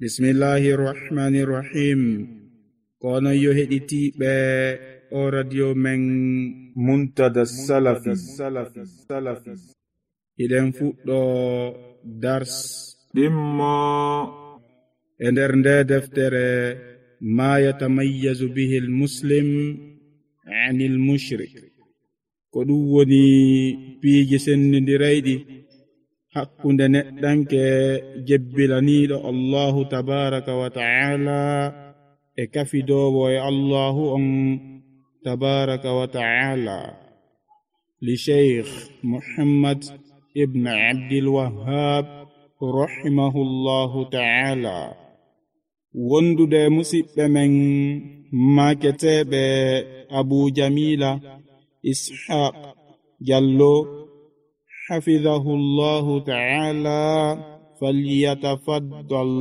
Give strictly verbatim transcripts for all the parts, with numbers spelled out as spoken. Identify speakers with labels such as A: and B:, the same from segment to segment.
A: Bismillahir Rahmanir Rahim. Kono yo heɗitiɓe o radio men Muntada Salafi Salafi Salafi. Iɗen fuɗɗo dars ɗimmo e nder nde deftere ma yatamayyazu bihi al-muslim ani al-mushrik. Ko ɗum woni piiji sennidirayɗi hakkunde neɗɗanke jebbilaniiɗo Allahu tabaraka wa ta'ala e kafidowo e Allahu on tabaraka wa ta'ala. Li Sheikh Muhammad ibn Abdul Wahhab rahimahullahu ta'ala. Wondude musidɓe men maketeɓe Abu Jamila Ishaq Jallo حفظه الله تعالى فليتفضل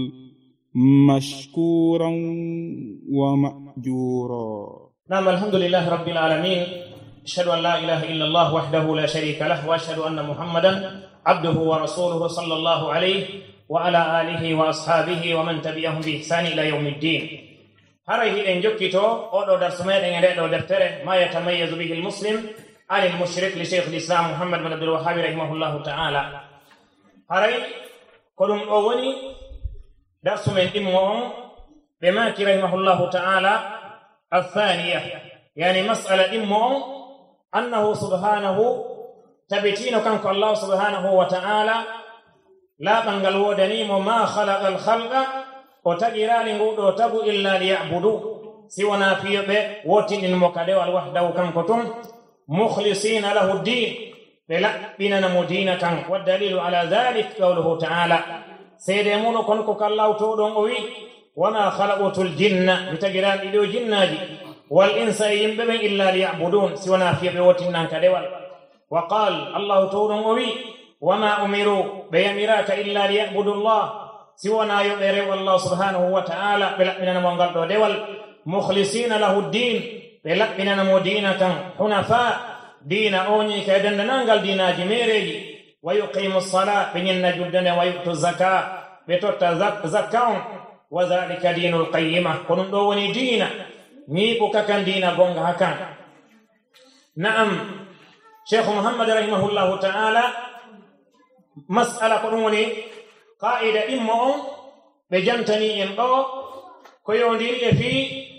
A: مشكورا ومأجورا.
B: نعم، الحمد لله رب العالمين، أشهد أن لا إله إلا الله وحده لا شريك له، وأشهد أن محمدا عبده ورسوله صلى الله عليه وعلى آله وأصحابه ومن تبعهم بإحسان إلى يوم الدين. هذه إن جكتو أو درس ميدان أو دفتره ما يتميز به المسلم عن المشرك لشيخ الإسلام محمد بن عبد الوهاب رحمه الله تعالى. هاي كلهم أولي درس من إمهم بما رحمه الله تعالى. الثانية يعني مسألة إمهم أنه سبحانه تبتين كانك الله سبحانه وتعالى لا بنغل ودنيم ما خلق الخلق وتجرى لنقود وتبو إلا ليعبدوه سونا في وطن المكدو الوحده كانكتم مخلصين له الدين فلأبنا مدينة. والدليل على ذلك قوله تعالى سيدمون كنك الله تودون أوي وما خلقت الجن بتجرال إلو جنادي والإنس ينبغ إلا ليعبدون سونا في بوتنا كدول. وقال الله تودون أوي وما أمروا بيمراك إلا ليعبدوا الله سونا يؤمر الله سبحانه وتعالى فلأبنا منغل دول مخلصين له الدين بلقنا مدينة حنفاء دين أوني كيدن نانغال دينا جميري ويقيم الصلاة بنين جدنا ويؤتوا الزكاة بتوتا زكاة وذلك دين القيمة كنون دوني دينا نيبو ككن دينا بونغ هكان. نعم، شيخ محمد رحمه الله تعالى مسألة قنوني قائدة إمه بجمتني إمه كيوندير في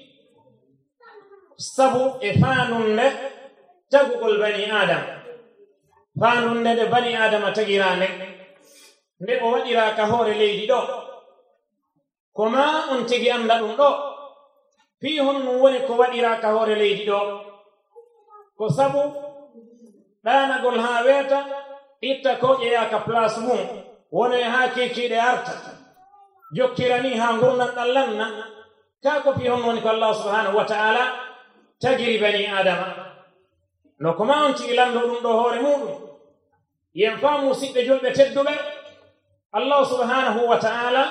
B: sabu e faanunde tagugol bani adama. Faanunde nde bani adama tagirande nde o waɗira ka hoore leydi ɗo ko ma on tigi anda ɗum ɗo fii honnum woni ko waɗira ka hoore leydi ɗo ko sabu ɗanagol haa weeta itta ko ƴeya ka place mum wona e haa kekiiɗe arta jokkirani haa ngurnan ɗan lanna kaa ko fii hon woni ko Allah subhanahu wa ta'ala tagiri bani adama. No ko ma on tigi lando ɗum ɗo hoore muɗum yen faamu siɓɓe julɓe tedduɓe Allah subhanahu wa ta'ala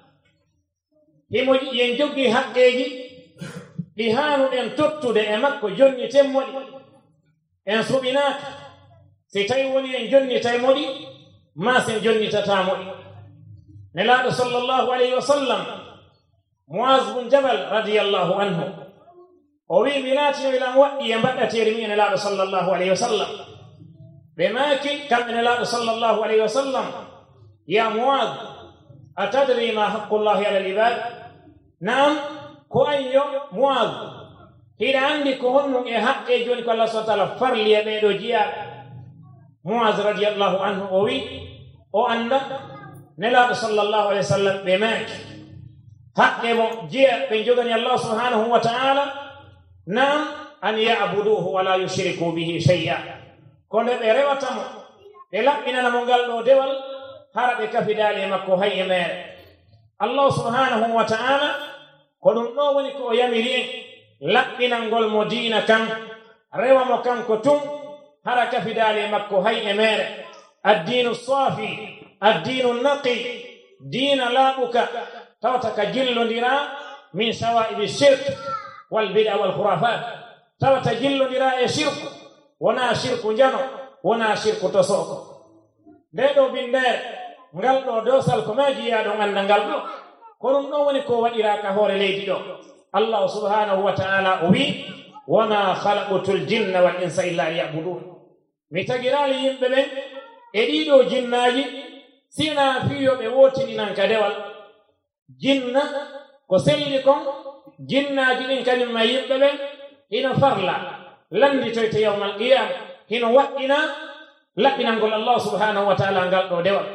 B: himo yen joggi haqqeji ɗi haanuɗen tottude e makko jonni temmoɗi en suɓinaaka. si tawi woni en jonnitay moɗi ma sen jonnitatamoɗi. nelaaɗo sallallahu alayhi wa sallam Muaz bun Jabal radiyallahu anhu o wi mi laatino ilan waɗɗi e mbaɗɗateeri mi e nelaaɗo sallallahu alayhi wa sallam ɓe maaki kamɓe nelaaɗo sallallahu alayhi wa sallam ya Muaz atadri ma haqqullahi ala al-ibad. Naam, ko ayyo Muaz hiɗa anndi ko honnum e haqqe joni ko Allah subhanahu wa ta'ala farli e ɓeeɗo jiyaaɓe. Muaz radiyallahu anhu o wi o annda nelaaɗo sallallahu alayhi wa sallam ɓe maaki haqqe mo jiya ɓe jogani Allah subhanahu wa ta'ala. Naam, an ya'buduhu wa la yushriku bihi shay'a. Ko nde ɓe rewatamo ɓe laɓɓinanamo ngal ɗo dewal hara ɓe kafidaali e makko hay e meere. Allah subhanahu wa ta'ala ko ɗum ɗo woni ko o yamiri en laɓɓinangol mo diina kan rewa mo kanko tun hara kafidaali e makko hay e meere. Addinu safi addinu naqi diina laaɓuka tawata ka jillondira min shawa'ibi shirk wal bid'a wal khurafat. Tawata jillondira e shirku wona shirku njano wona shirku to soko. nde ɗo bindere ngal ɗo dosal ko maji yaɗo anda ngal ɗo ko ɗum ɗo woni ko waɗiraka hoore leydi ɗo. Allah subhanahu wa ta'ala o wi wama khalaqtul jinna wal insa illa liya'budun. mi tagirali yimɓe ɓen e ɗiɗo jinnaji sina fiyo ɓe wotininan ka dewal. jinna ko selli kon jinnaji ɗin kañum ma yimɓe ɓen hino farla landitoyte yawmal qiyama hino waɗɗina laɓɓinangol Allah subhanahu wa ta'ala ngal ɗo dewal.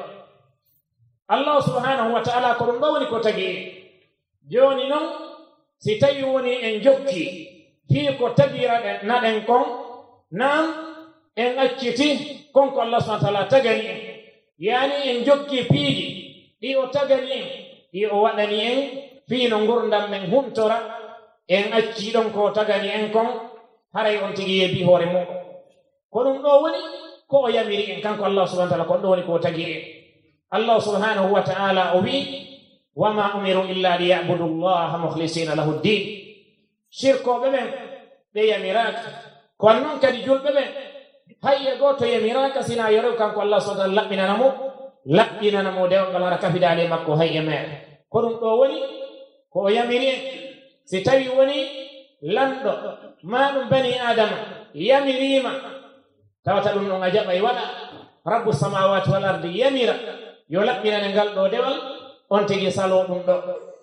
B: Allah subhanahu wa ta'ala ko ɗum ɗo woni ko tagi joni noon si tawi woni en jokki fii ko tagira naɗen kon nam en acciti konko Allah subhanahu wa ta'ala tagani en yani en jokki piiji ɗi o tagani en ɗi o waɗani en fii no gurdam men humtora en acci ɗon ko tagani en kon haray on tigi yebi hoore mum. ko ɗum ɗo woni ko o yamiri en kanko Allah subhanahu wa ta'ala ko ɗum ɗo woni ko tagi en. Allah subhanahu wa ta'ala o wi wama umiru illa liya'budu allaha mukhlisina lahu ddin. shirkoɓe ɓen ɓe yamiraka kono noon kadi julɓe ɓen hayye goto yamiraka sina yorew kanko Allah subhanahu wa ta'ala laɓɓinanamo laɓɓinanamo dewgal hara kafidale makko hayye meɗe. ko ɗum ɗo woni ko o yamiri en si tawi woni lanɗo ma ɗum bani adama yamirima tawata ɗum ɗon a jaɓay waɗa rabbu samawati wal ardi yamira yo laɓɓinane ngal ɗo dewal on tigi salo ɗum ɗo.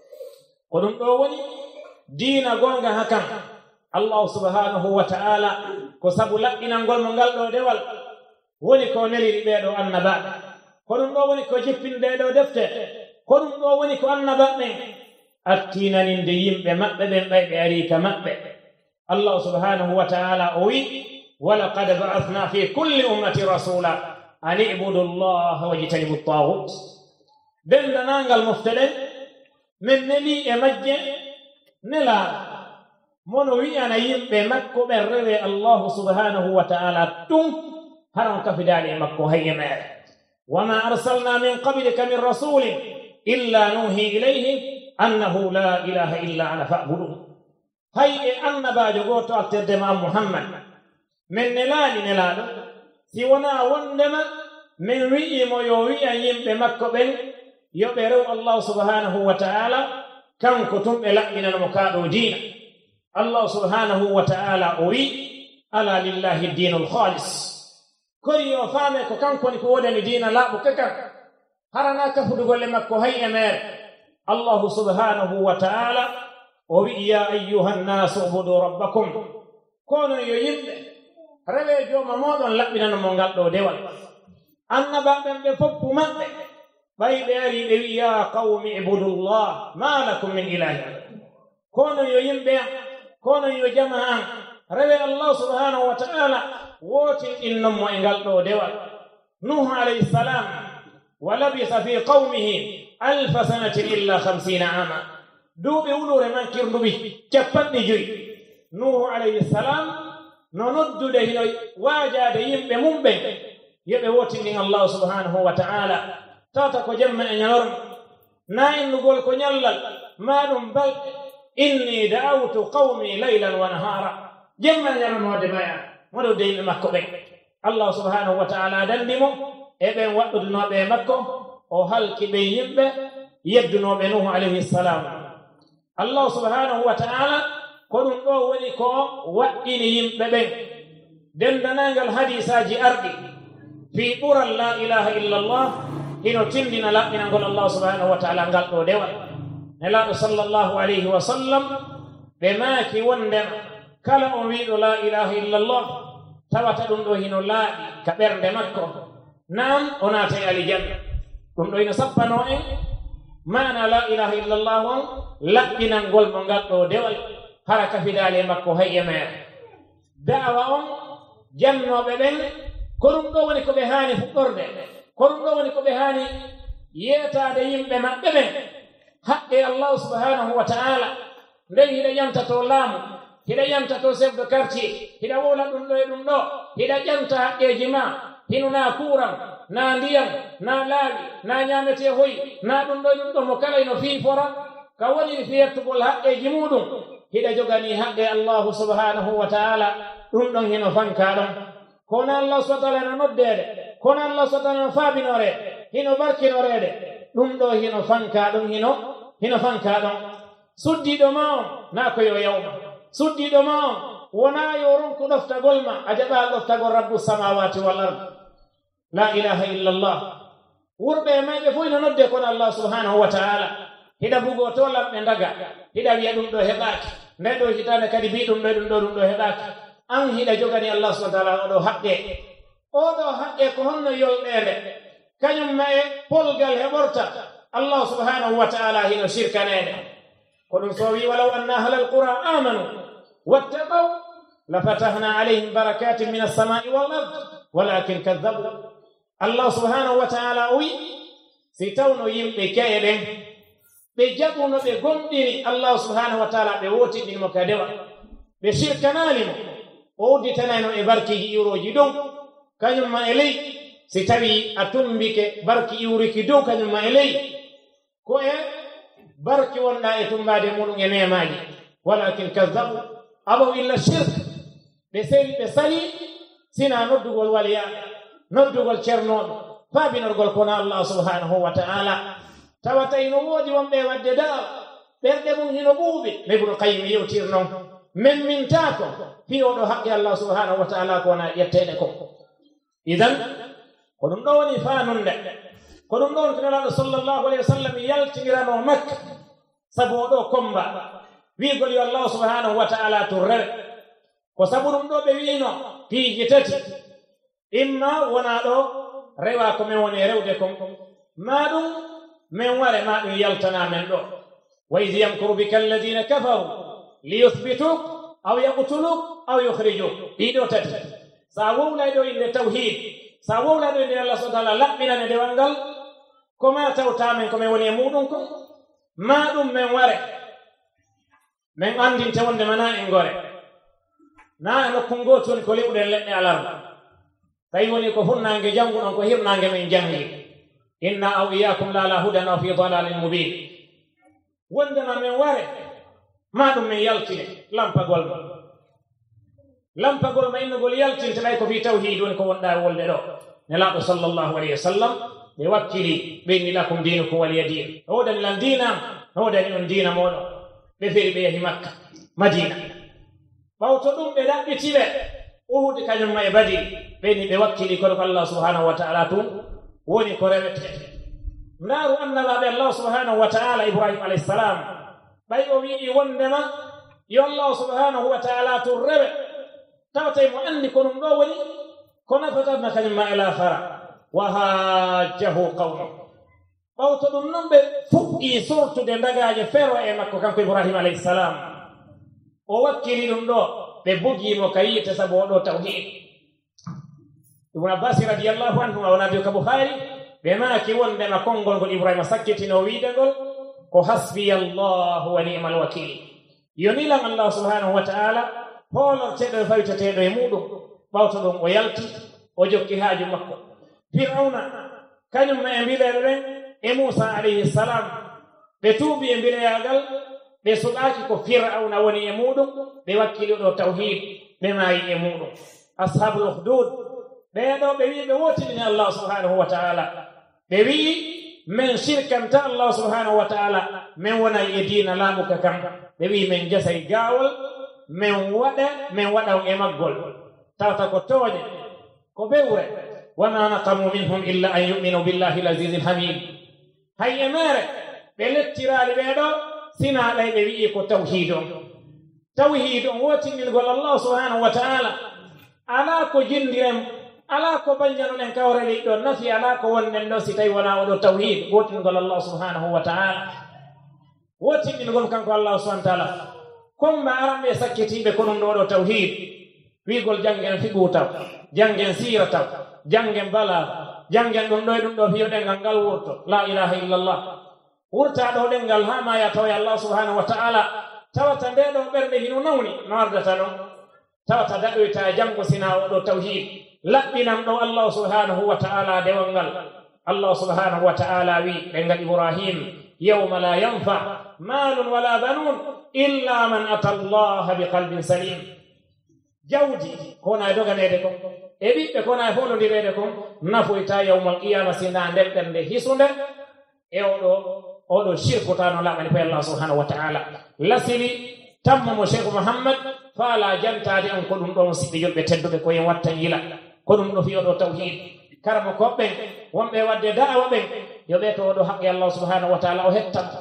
B: ko ɗum ɗo woni diina gonga hakan Allah subhanahu wa ta'ala ko sabu laɓɓinangol mo ngal ɗo dewal woni ko neliri ɓeɗo annabaɓe. ko ɗum ɗo woni ko jippinde ɗo defte. ko ɗum ɗo woni ko annabaɓe attinaninde yimɓe maɓɓe ɓen ɓayɓe ari ka maɓɓe. Allah subhanahu wa ta'ala o wi walaqad ba'athna fi kulli ummati rasula an i'budu allaha wajtanibu at-taghut. dendanangal mofteɗen min neli e majje nela mono wi'ana yimɓe makko ɓen rewe allahu subhanahu wa ta'ala tum haran kafidali e makko hayye meɗe. wama arsalna min qablika min rasulin illa nuhi ilayhi annahu la ilaha illa ana fa'budu. hay e annabajo goto alterdema muhammad min nelani nelaɗo si wona wondema min wi'imo yo wi'a yimɓe makko ɓen yoɓe rew Allah subhanahu wa ta'ala kanko tum ɓe laɓɓinanamo kaɗo diina. Allah subhanahu wa ta'ala o wi ala lillahi dinul khalis. kori o faame ko kanko ni ko wodani diina laaɓo kekan harana kafudugolle makko hay e mere. Allah subhanahu wa ta'ala o wi ya ayyuha nnasu ubudu rabbakum. kono yo yimɓe rewe jooma moɗon laɓɓinanamo ngal ɗo dewal. annabaɓen ɓe foppu maɓɓe ɓay ɓe ari ɓe wi ya qawmi ibudullah ma lakum min ilahi. kono yo yimɓe an kono yo jama an rewe Allah subhanahu wa ta'ala wotin innonmo e ngal ɗo dewal. nuh alayhi salam wa labisa fi qawmihi alfa sanatin illa hamsina ama. duuɓe wulure mankirnduɓi capanɗe joyi. nuh alayhi salam no noddude hino waajade yimɓe mum ɓen yoɓe wotindin Allah subhanahu wa ta'ala tata ko jemma e ñalorma na innugol ko ñallal ma ɗum balɗe inni da'awtu qawmi laylan wa nahara. jemma e ñalormode maya moɗo de yimɓe makko ɓen Allah subhanahu wa ta'ala dandimo e ɓen waɗɗudunoɓe makko o halki ɓen yimɓe yeddunoɓe nuhu alayhi salam. Allah subhanahu wa ta'ala ko ɗum ɗo woni ko waɗɗini yimɓe ɓen dendanangal hadisaji arɗi fi ɓural la ilaha illa allah hino tindina laɓɓinangol Allah subhanahu wa ta'ala ngal ɗo dewal. nelaɗo sallallahu alayhi wa sallam ɓe maaki wondema kala on wiɗo la ilaha illa allah tawata ɗum ɗo hino laaɓi ka ɓernde makko naam o naata e alijanna. ɗum ɗo hino sappano en mana la ilaha illa allah on laɓɓinangol mo ngal ɗo dewal hara kafidale makko hayye mere. da'awa on jannoɓe ɓen ko ɗum ɗo woni ko ɓe haani fuɗɗorde. ko ɗum ɗo woni ko ɓe haani yeetade yimɓe maɓɓe ɓen haqqe Allah subhanahu wa ta'ala. nden hiɗa ƴantato laamu hiɗa ƴantato chef de quartier hiɗa wola ɗum ɗo e ɗum ɗo hiɗa ƴanta haqqeji ma hino na kuuran na ndiyam na laaɓi na ñamete hoyi na ɗum ɗo e ɗum ɗo mo kala ino fiifora ka woni fiyettugol haqqeji muɗum hiɗa jogani haqqe Allahu subhanahu wa ta'ala ɗum ɗon hino fanka ɗon. kono Allah subhanahu wa ta'ala no noddede kono Allah subhanahu wa ta'ala no faabinore hino barkinorede ɗum ɗo hino fanka ɗum hino hino fanka ɗon suddiɗo ma on na ko yo yawma suddiɗo ma on wona yo ronku ɗoftagol ma a jaɓa ɗoftagol rabbu samawati wal ard la ilaha illa allah wurɓe e mayɓe fof ino nodde kono allah subhanahu wa taala hiɗa bugo to lamɓe ndaga hiɗa wiya ɗum ɗo heɓaki nde ɗo hitande kadi mbi ɗum ɗo ɗum ɗo ɗum ɗo heɓaki an hiɗa jogani allah subhanahu wa taala oɗo haqqe oɗo haqqe ko honno yolɗede kañum ma e polgal heɓorta allah subhanahu wa taala hino shirkanede ko ɗum so wi walaw anna ahla alqura amanu wattaqaw lafatahna alayhim barakatin min alsamai wal ard walakin kadhabu allah subhanahu wa taala o wi si tawno yimɓe keeɗen ɓe jaɓuno ɓe gonɗiri allah subhanahu wa taala ɓe wotiɗinmo ka dewa ɓe shirkanalimo o udditanayno e barkiji iwroji dow kañum ma e ley si tawi a tumbike barki iwriki dow kañum ma e ley ko e barki wonɗa e tumbade muɗum e nemaji walakin kadhabu aɓo illa shirk ɓe seli ɓe sali sina noddugol waliya noddugol cernoɗo faabinorgol kono allah subhanahu wa taala tawata ino woodi wonɓe wadde daa ɓerɗe mum hino ɓuuɓi ibnu qayyim yewtir noon men mintako fi oɗo haqqi allah subhanahu wa taala ko wona ƴetteɗe ko idan ko ɗum ɗo woni fanunde ko ɗum ɗon kinolaɗo sallllahu alayhi wa sallam yaltinirano makka sabu oɗo komba wiigol yo allah subhanahu wa taala tun rewe ko sabu ɗum ɗo ɓe wiino piiji tati imma wona ɗo rewa ko min woni rewde kon ma ɗum min ware ma ɗum yaltana men ɗo wa id yamkuru bika alladina kafaru liyuthbituk aw yaqtuluk aw yukhrijuk ɗiɗo tati sa wowlay ɗo inde tawhid sa wowlay ɗo inde allah subhanahu wa taala laɓɓinane dewal ngal koma tawtamen komin woni e muɗum ko ma ɗum min ware min andinte wonde mana en gore na e nokku ngoti woni ko liɓuɗen leɗɗe alarba tawi woni ko funnange janngu ɗon ko hirnange min jangi inna aw iyakum la la hudan aw fi dalalin mubin wondema min ware ma ɗum min yaltine lampagol ma lampagol ma innugol yaltinte ɗay ko fi tawhid woni ko wonɗa wolde ɗo nelaɗo sallllahu alayhi wa sallam ɓe wakkili ɓenni lakum dinukum waliya din o wodani lan dinam o wodani on dina moɗon ɓe feri ɓe yahi makka madina ɓawto ɗum ɓe ɗaɓɓitiɓe uhud kañum ma e badi ɓeni ɓe wakkili kono ko allah subhanahu wa taala tun woni ko rewete ndaaru annabaɓe allah subhanahu wa taala ibrahima alayhissalam ɓay o wi'i wondema yo allah subhanahu wa taala tun rewe tawatay mo anndi ko ɗum ɗo woni ko nafatatna kañum ma e lafara wa hajjahu qawmu ɓawto ɗum noon ɓe fuɗɗi sortude ndagaje fero e makko kanko ibrahima alayhissalam o wakkili ɗum ɗo ɓe bugimo ka yiite sabu oɗo tawhid ibnu abbasi radiallahu anhu o nabi ka bukhari ɓe maaki wondema konngol ngol ibrahima sakkitino wiidegol ko hasbiya allahu wa ni'mal wakil yonilan allah subhanahu wa taala hoolorteɗo e fawiteteɗo e muɗum ɓawto ɗum o yalti o jokki haaju makko fir'auna kañum ma e mbiɗeɓe ɓen e musa alayhi salam ɓe tuubi e mbiɗeyagal ɓe suɓaaki ko fir'auna woni e muɗum ɓe wakkiliɗo tawhid ɓe maayi e muɗum ashabul ukhdud ɓeeɗo ɓe wi ɓe wotinini allah subhanahu wa taala ɓe wi'i min shirkanta allah subhanahu wa taala min wonay e diina laamuka kam ɓe wi min jasay gaawol min waɗa min waɗaw e maggol tawata ko tooñe ko bewre wama naqamu minhum illa an yuminu billahi l azizi lhamid hay e mere ɓe lettiraali ɓeeɗo sina ɗay ɓe wi'i ko tawhid on tawhid on wotinilgol allah subhanahu wa taala ala ko jindiren ala ko banjanoɗen kawre liɗɗo nafi ala ko wonnen ɗo si tawi wona oɗo tawhid wotingol allah subhanahu wa taala wotinilgol kanko allah subhanahu wa taala komba aranɓe sakkitiɓe ko ɗum ɗo ɗo tawhid wiigol janggen fiɓu taw janggen siira taw janggen bala janggen ɗum ɗo e ɗum ɗo fiyo ɗengal ngal wurto la ilaha illallah wurta ɗo ɗengal ha ma ya tawa allah subhanahu wa ta'ala tawata nde ɗo ɓernde hino nawni no ardata ɗon tawata daɗoyta janngo sina oɗo tawhid laɓɓinam ɗo allah subhanahu wa ta'ala dewal ngal allah subhanahu wa ta'ala wi ɗengal ibrahim yawma la yanfa malun wala banun illa man ata allaha biqalbin salim jawdi kona e doganede kon e ɓiɓɓe kona e fondodirede kon nafoyta yawmal qiyama sina nden ɓernde hisunde e oɗo oɗo shirku tano lamani ko Allah subhanahu wa ta'ala lasili tammo mo Sheikh Muhammad faala jantade on ko ɗum ɗon siɓɓe julɓe tedduɓe ko yen watta yila ko ɗum ɗo fiyo ɗo tawhid karamo koɓɓen wonɓe wadde da'awa ɓen yo ɓe to oɗo haqqi Allah subhanahu wa ta'ala o hettamo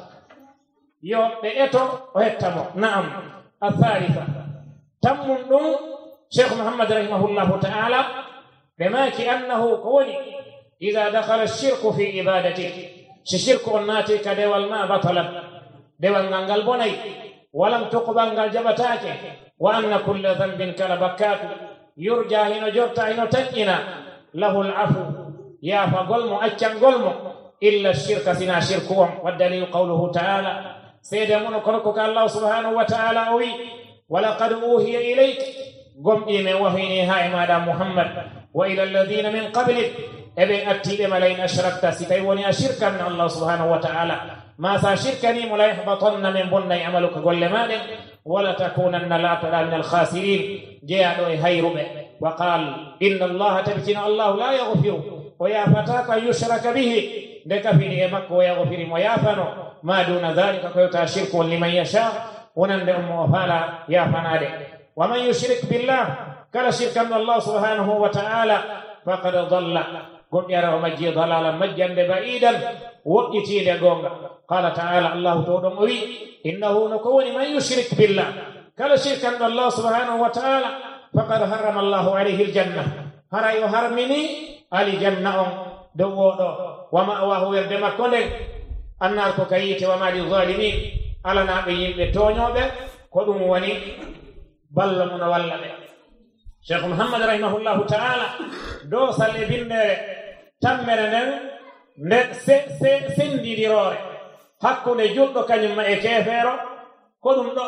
B: yo ɓe eto o hettamo na'am athalitha tammum ɗum Sheikh Muhammad rahimahullahu ta'ala ɓe maki annahu ko woni ida dakhala ash-shirku fi ibadatihi si shirku on naati ka dewal ma batalat dewal ngal ngal bonay walam tuqbal ngal jaɓatake wa anna kulla dhanbin kala bakkatu yurja hino jorta hino taƴƴina lahu al-afu yaafagol mo accangol mo illa shirka sina shirku on waddalilu qawluhu ta'ala seede muno kono ko Allah subhanahu wa ta'ala o wi walaqad uhiya ilayk gomɗi men wahini ha e maɗa Muhammad wa ila alladhina min qablik ebe attiɓe ma lain ashrakta si tawi woni a shirka min Allah subhanahu wa ta'ala ma sa shirkani mo la yahbatanna min bonnay amaluka golle maɗen wala takunanna latoɗa min alkhasirin jeyaɗo e hayruɓe wa qal inna allaha tabtina allahu la yaghfiru o yafataka yushraka bihi nde kafini e makko o yaghfiri mo yafano ma duna dhalika ko yewta shirku on liman yasha wonande on mo faala yafanade wa man yushrik billah kala shirkan Allah subhanahu wa ta'ala faqad dhalla goɗɗiyara o majji dalala majjande ba'idan woɗɗitiide gonga qala ta'ala Allah to ɗon o wi innahu no ko woni man yushrik billah kala shirkan Allah subhanahu wa ta'ala faqad harrama Allah alayhi aljanna haray o harmini ali janna on dow oɗo wa ma'wahu werde makko nden annar ko kayite wa ma lizalimin alanaɓe yimɓe toñoɓe ko ɗum woni ballo mun walla ɓe Sheikh Muhammad rahimahullahu ta'ala do salle bindere tammere nden nde sendidirore hakkunde juɗɗo kañum ma e kefeero ko ɗum ɗo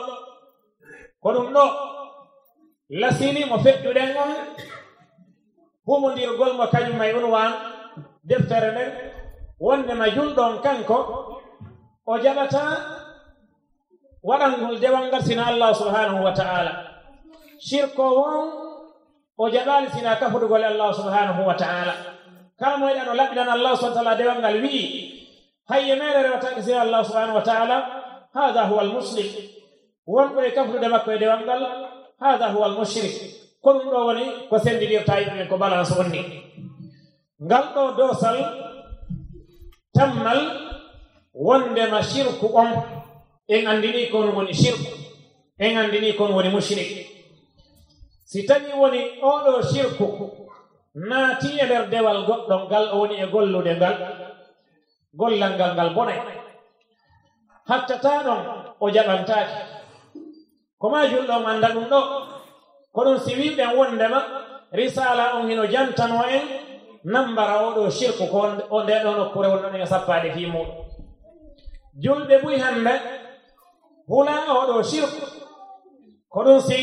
B: ko ɗum ɗo lasini mo feƴƴuɗen on humodirgol mo kañum may unwan deftere nden wondema julɗon kanko o jaɓata waɗangol dewal ngal sina Allah subhanahu wa ta'ala shirko won o jaɓali sina kafudugol Allah subhanahu wa ta'ala kala mo yiɗano laɓɓiɗan Allah subhanahu wa ta'ala dewal ngal wi'i hayye mere rewatake sina Allah subhanahu wa ta'ala hada huwa almuslim wonɓo e kafudude makko e dewal ngal hada huwa almushrik ko ɗum ɗo woni ko sendidirta yimɓe ko balance wonni ngal ɗo dosal tammal wondema shirku on en andini kon woni shirku en andini kon woni mushrik si tawi woni oɗo shirku naati e nder dewal goɗɗo ngal o woni e gollude ngal gollal ngal ngal bonay hattata ɗon o jaɓantaki ko ma julɗon anda ɗum ɗo ko ɗum si wiɓen wondema risala on hino jantano en nambara oɗo shirku ko o nde ɗo nokkure wonɗon e sappade fi muɗum julɓe ɓuy hande hula oɗo shirku ko ɗum si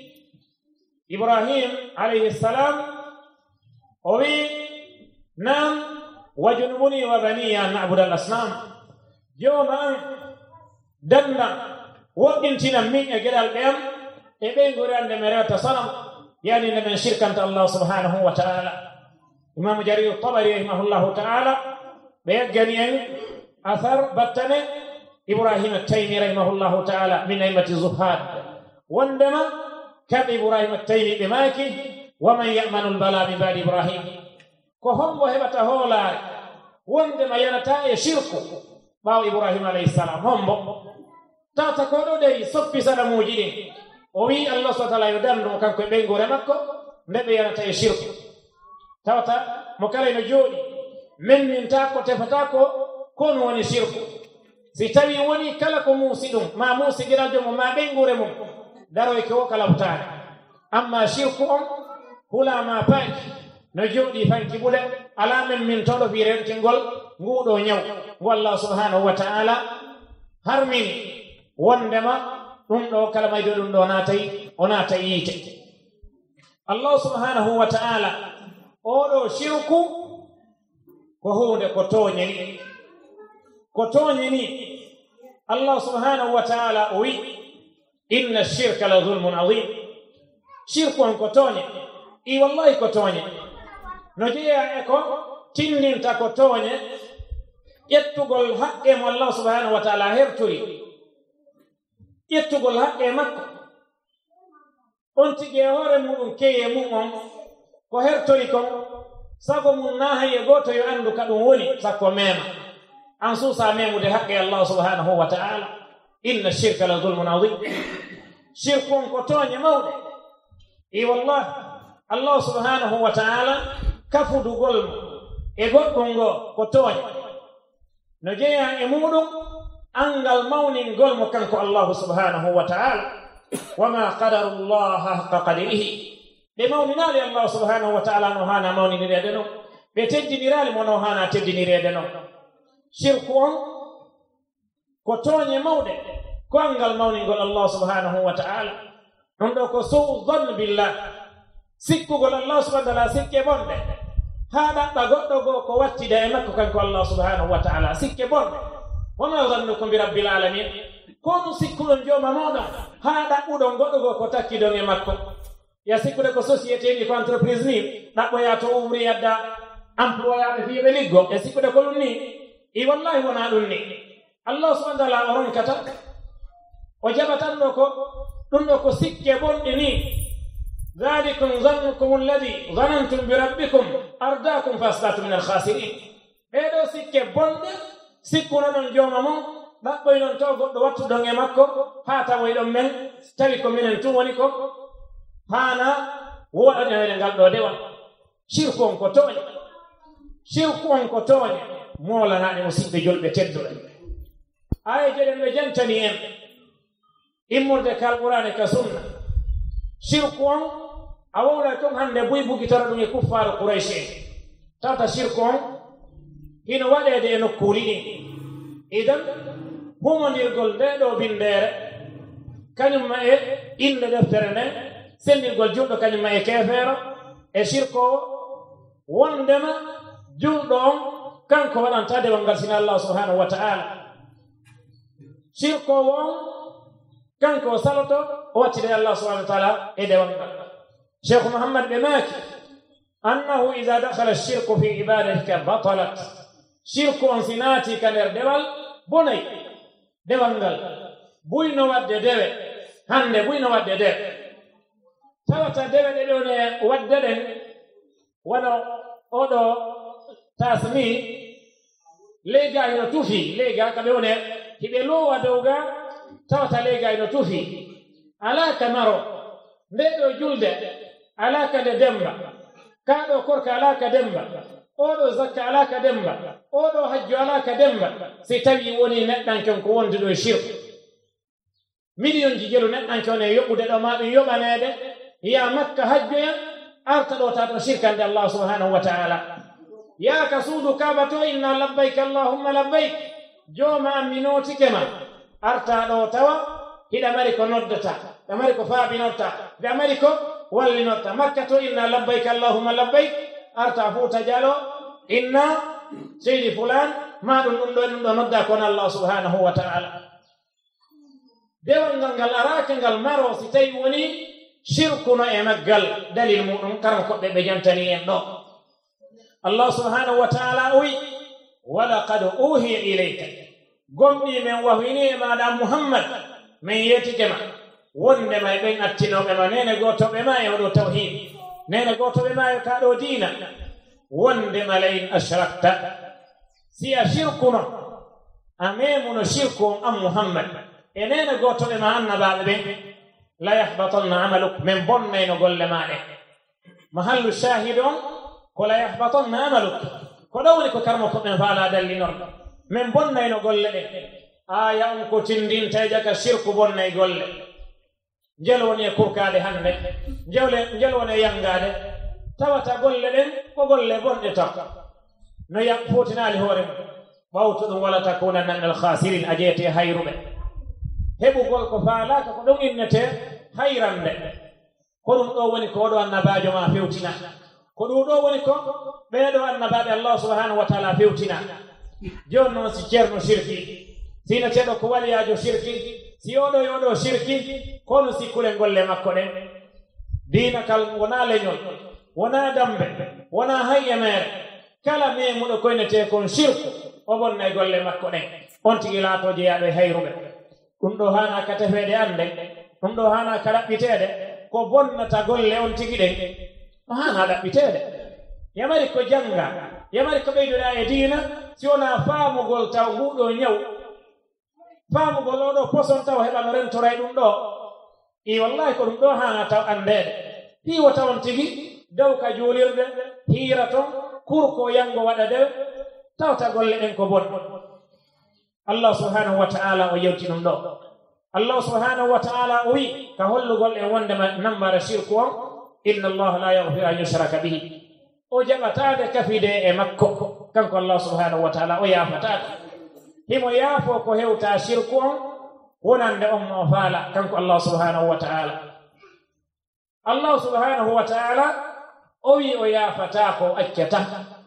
B: Ibrahim alayhi salam o wi nam wajunubuni wa baniya an na'budu al-asnam joma an danda woɗɗintina min e geɗal ɓeyam e ɓe ngori ande mi rewta sanam yani nde men shirkanta Allah subhanahu wa ta'ala Imam Jarir Tabari rahimahullahu ta'ala ɓe yaggani en athar battane Ibrahim at-Taymi rahimahullahu ta'ala min aimati zuhad wondema كم إبراهيم التيمي بماكي ومن يأمن البلاء من بعد إبراهيم كهم وهبته هولا وندما ينتا يشرك باو إبراهيم عليه السلام هم تاتا كودو دي سبي سنة موجودين وي الله سبحانه وتعالى يدان مكان كو بينغو رمكو نبي ينتا يشرك تاتا مكالي نجودي من من تاكو تفتاكو كون وني شرك سيتاوي وني كلاكو موسيدون ما موسي جراجو ما بينغو رمو daro e ko kala butaade amma shirku on hula ma panki no jodi fanki bule ala men min todo fi rentingol ngudo nyaw wallahu subhanahu wa ta'ala harmini wondema dum do kala may dum do natay onata yite Allah subhanahu wa ta'ala odo shirku ko hunde ko tonyeni ko tonyeni Allah subhanahu wa ta'ala wi inna ash-shirka la dhulmun 'azim shirku on kotonye i wallahi kotonye no jeya e ko tinninta kotonye ƴettugol haqqe mo Allah subhanahu wa ta'ala hertori ƴettugol haqqe makko on tigi e hoore muɗum keye mum on ko hertori kon sago mum na haye gooto yo anndu ka ɗum woni sakko mema an suusa memude haqqe Allah subhanahu wa ta'ala inna shirka la zulmun adim shirku on ko tooñe mawɗe i wallah Allah subhanahu wa ta'ala kafudugol mo e goɗɗum ngo ko tooñe no jeeya e muɗum angal mawningol mo kanko Allah subhanahu wa ta'ala wama qadaru llaha haqqa qadrihi ɓe mawninali Allah subhanahu wa ta'ala no hana mawninirede noon ɓe teddinirali mo no hana teddinirede noon shirku on ko tooñe mawɗe ko angal mawningol Allah subhanahu wa ta'ala ɗum ɗo ko suu dhann billah sikkugol Allah subhanahu wa ta'ala sikke bonɗe haa ɗaɓɓa goɗɗo goo ko wattida e makko kanko Allah subhanahu wa ta'ala sikke bonɗe wama dhannukum bi rabbil alamin kono sikkuɗon jooma moɗon haa ɗaɓɓuɗon goɗɗo goo ko takkidon e makko ya sikkude ko société ni ko entreprise ni ɗaɓɓoya to umri yadda employaɓe fiiɓe liggo e sikkude ko ɗum ni i wallahi wona ɗum ni Allah subhanahu wa ta'ala o ronkata o jaɓatanɗo ko ɗum ɗo ko sikke bonɗe ni ذلكم ظنكم الذي ظننتم بربكم أرداكم فأصبحتم من الخاسرين ɓeɗo sikke bonɗe sikkuno ɗon jooma mon ɗaɓɓoy ɗon to goɗɗo wattuɗon e makko haa tawoy ɗon men tawi ko minen tun woni ko haana woɗanede ngal ɗo dewa shirku on ko tooñe shirku on ko tooñe moolanaɗe musidɓe julɓe tedduɓe ayeje ɗen ɓe jantani en immurde kal qur'ane ka sunna shirku on a wowla ton hande buy bugitoro ɗum e kuffaaru quraysh en tawta shirku on hino waɗede e nokkuuri ɗin idan humondirgol nde ɗo bindeere kañumma e inde deftere nden senndirgol juɗɗo kañumma e keefeero e shirku o wondema juɗɗo on kanko waɗanta dewal ngal sina Allah subhanahu wa ta'ala shirku on kanko saloto o wattide Allah subhanahu wa ta'ala e dewal ngal Sheikh Muhammad ɓe maaki annahu ida dakhala shirku fi ibadatika batalat shirku on sinati ka nder dewal bonay dewal ngal buyno wadde dewe hande buyno wadde dewe tawata dewe ɗe ɗo ne wadde ɗen wano oɗo tasmi lega ino tufi lega kaɓe wone hiɓe lowa dow ga tawata lega ino tufi alaka maro nde ɗo julde alaka nde demba kaɗo korka alaka demba oɗo zakka alaka demba oɗo hajju alaka demba si tawi woni neɗɗanken ko wonde ɗo shirku million ji jelu neɗɗanke one yoɓude ɗo ma ɗum yoɓanede ya makka hajjoya arta ɗo tato shirkande Allah subhanahu wa ta'ala yaaka suudu kaaba to inna labbayka allahumma labbayk jooma amminotike ma arta ɗo tawa hiɗa mari ko noddata ɓe mari ko faabinotta ɓe mari ko wallinotta makka to inna labbayka allahumma labbayk arta fuuta jalo inna seydi fulan ma ɗum ɗum ɗo ɗum ɗo nodda kono Allah subhanahu wa ta'ala dewal ngal ngal arake ngal maro si tawi woni shirkuno e maggal dalil muɗum karan koɓɓe ɓe jantani en ɗo Allah subhanahu wa ta'ala wi walaqad uhiya ilayka gomɗi men wahwini e maɗa Muhammad min yetike ma wonde ma ɓen attinoɓe ma nene gotoɓe ma e oɗo tawhid nene gotoɓe ma e kaɗo diina wonde ma layin ashrakta si a shirkuno a memuno shirku on an Muhammad e nene gotoɓe ma annabaɓe ɓen la yahbatanna amaluk min bonnayno golle maɗe mahallu shahid on ko la yahbatanna amaluk ko ɗo woni ko karmo koɓen faala dallinorɗo min bonnayno golle ɗe aya on ko tindinta jaka shirku bonnay golle njel woni e kurkade hande jewle njel woni e yangade tawata golle ɗen ko golle bonɗe taw no yak fotinali hoore mum ɓawto ɗum wala takunanna min alkhasirin a jeete hayruɓe heɓugol ko faalaka ko ɗum innete hayrande ko ɗum ɗo woni ko oɗo annabajo ma fewtina ko ɗum ɗo woni ko ɓeeɗo annabaɓe Allah subhanahu wa ta'ala fewtina joni noon si ceerno shirki sinateɗo ko waliyajo shirki si oɗo e oɗo shirki kono sikkule golle makko ɗen diina kal wona leñol wona dambe wona hayye mere kala memuɗo koynete kon shirku o bonna e golle makko ɗen on tigi laato jeyaɗo e hayruɓe ɗum ɗo hana ka tefede ande ɗum ɗo hana ka ɗaɓɓitede ko bonnata golle on tigi ɗen no hana ɗaɓɓitede yamari ko janga yamari ko ɓeydoɗa e diina si wona faamugol taw nguɗo ñaw faamugol oɗo poson taw heɓa no rentoray ɗum ɗo i wallahi ko ɗum ɗo hana taw andede hiiwo tawon tigi dow ka juulirde hiira ton kurko yango waɗa dew tawta golle ɗen ko bon allah subhanahu wa ta'ala o yewti ɗum ɗo allah subhanahu wa ta'ala o wi ka hollugol en wondema nammara shirku on inna allaha la yaghfiru an yushraka bihi o jaɓatade kafide e makko kanko allah subhanahu wa ta'ala o yaafatade himo yaafo ko hewta shirku on wonande on mo faala kanko allah subhanahu wa ta'ala allah subhanahu wa ta'ala o wi o yaafata ko accata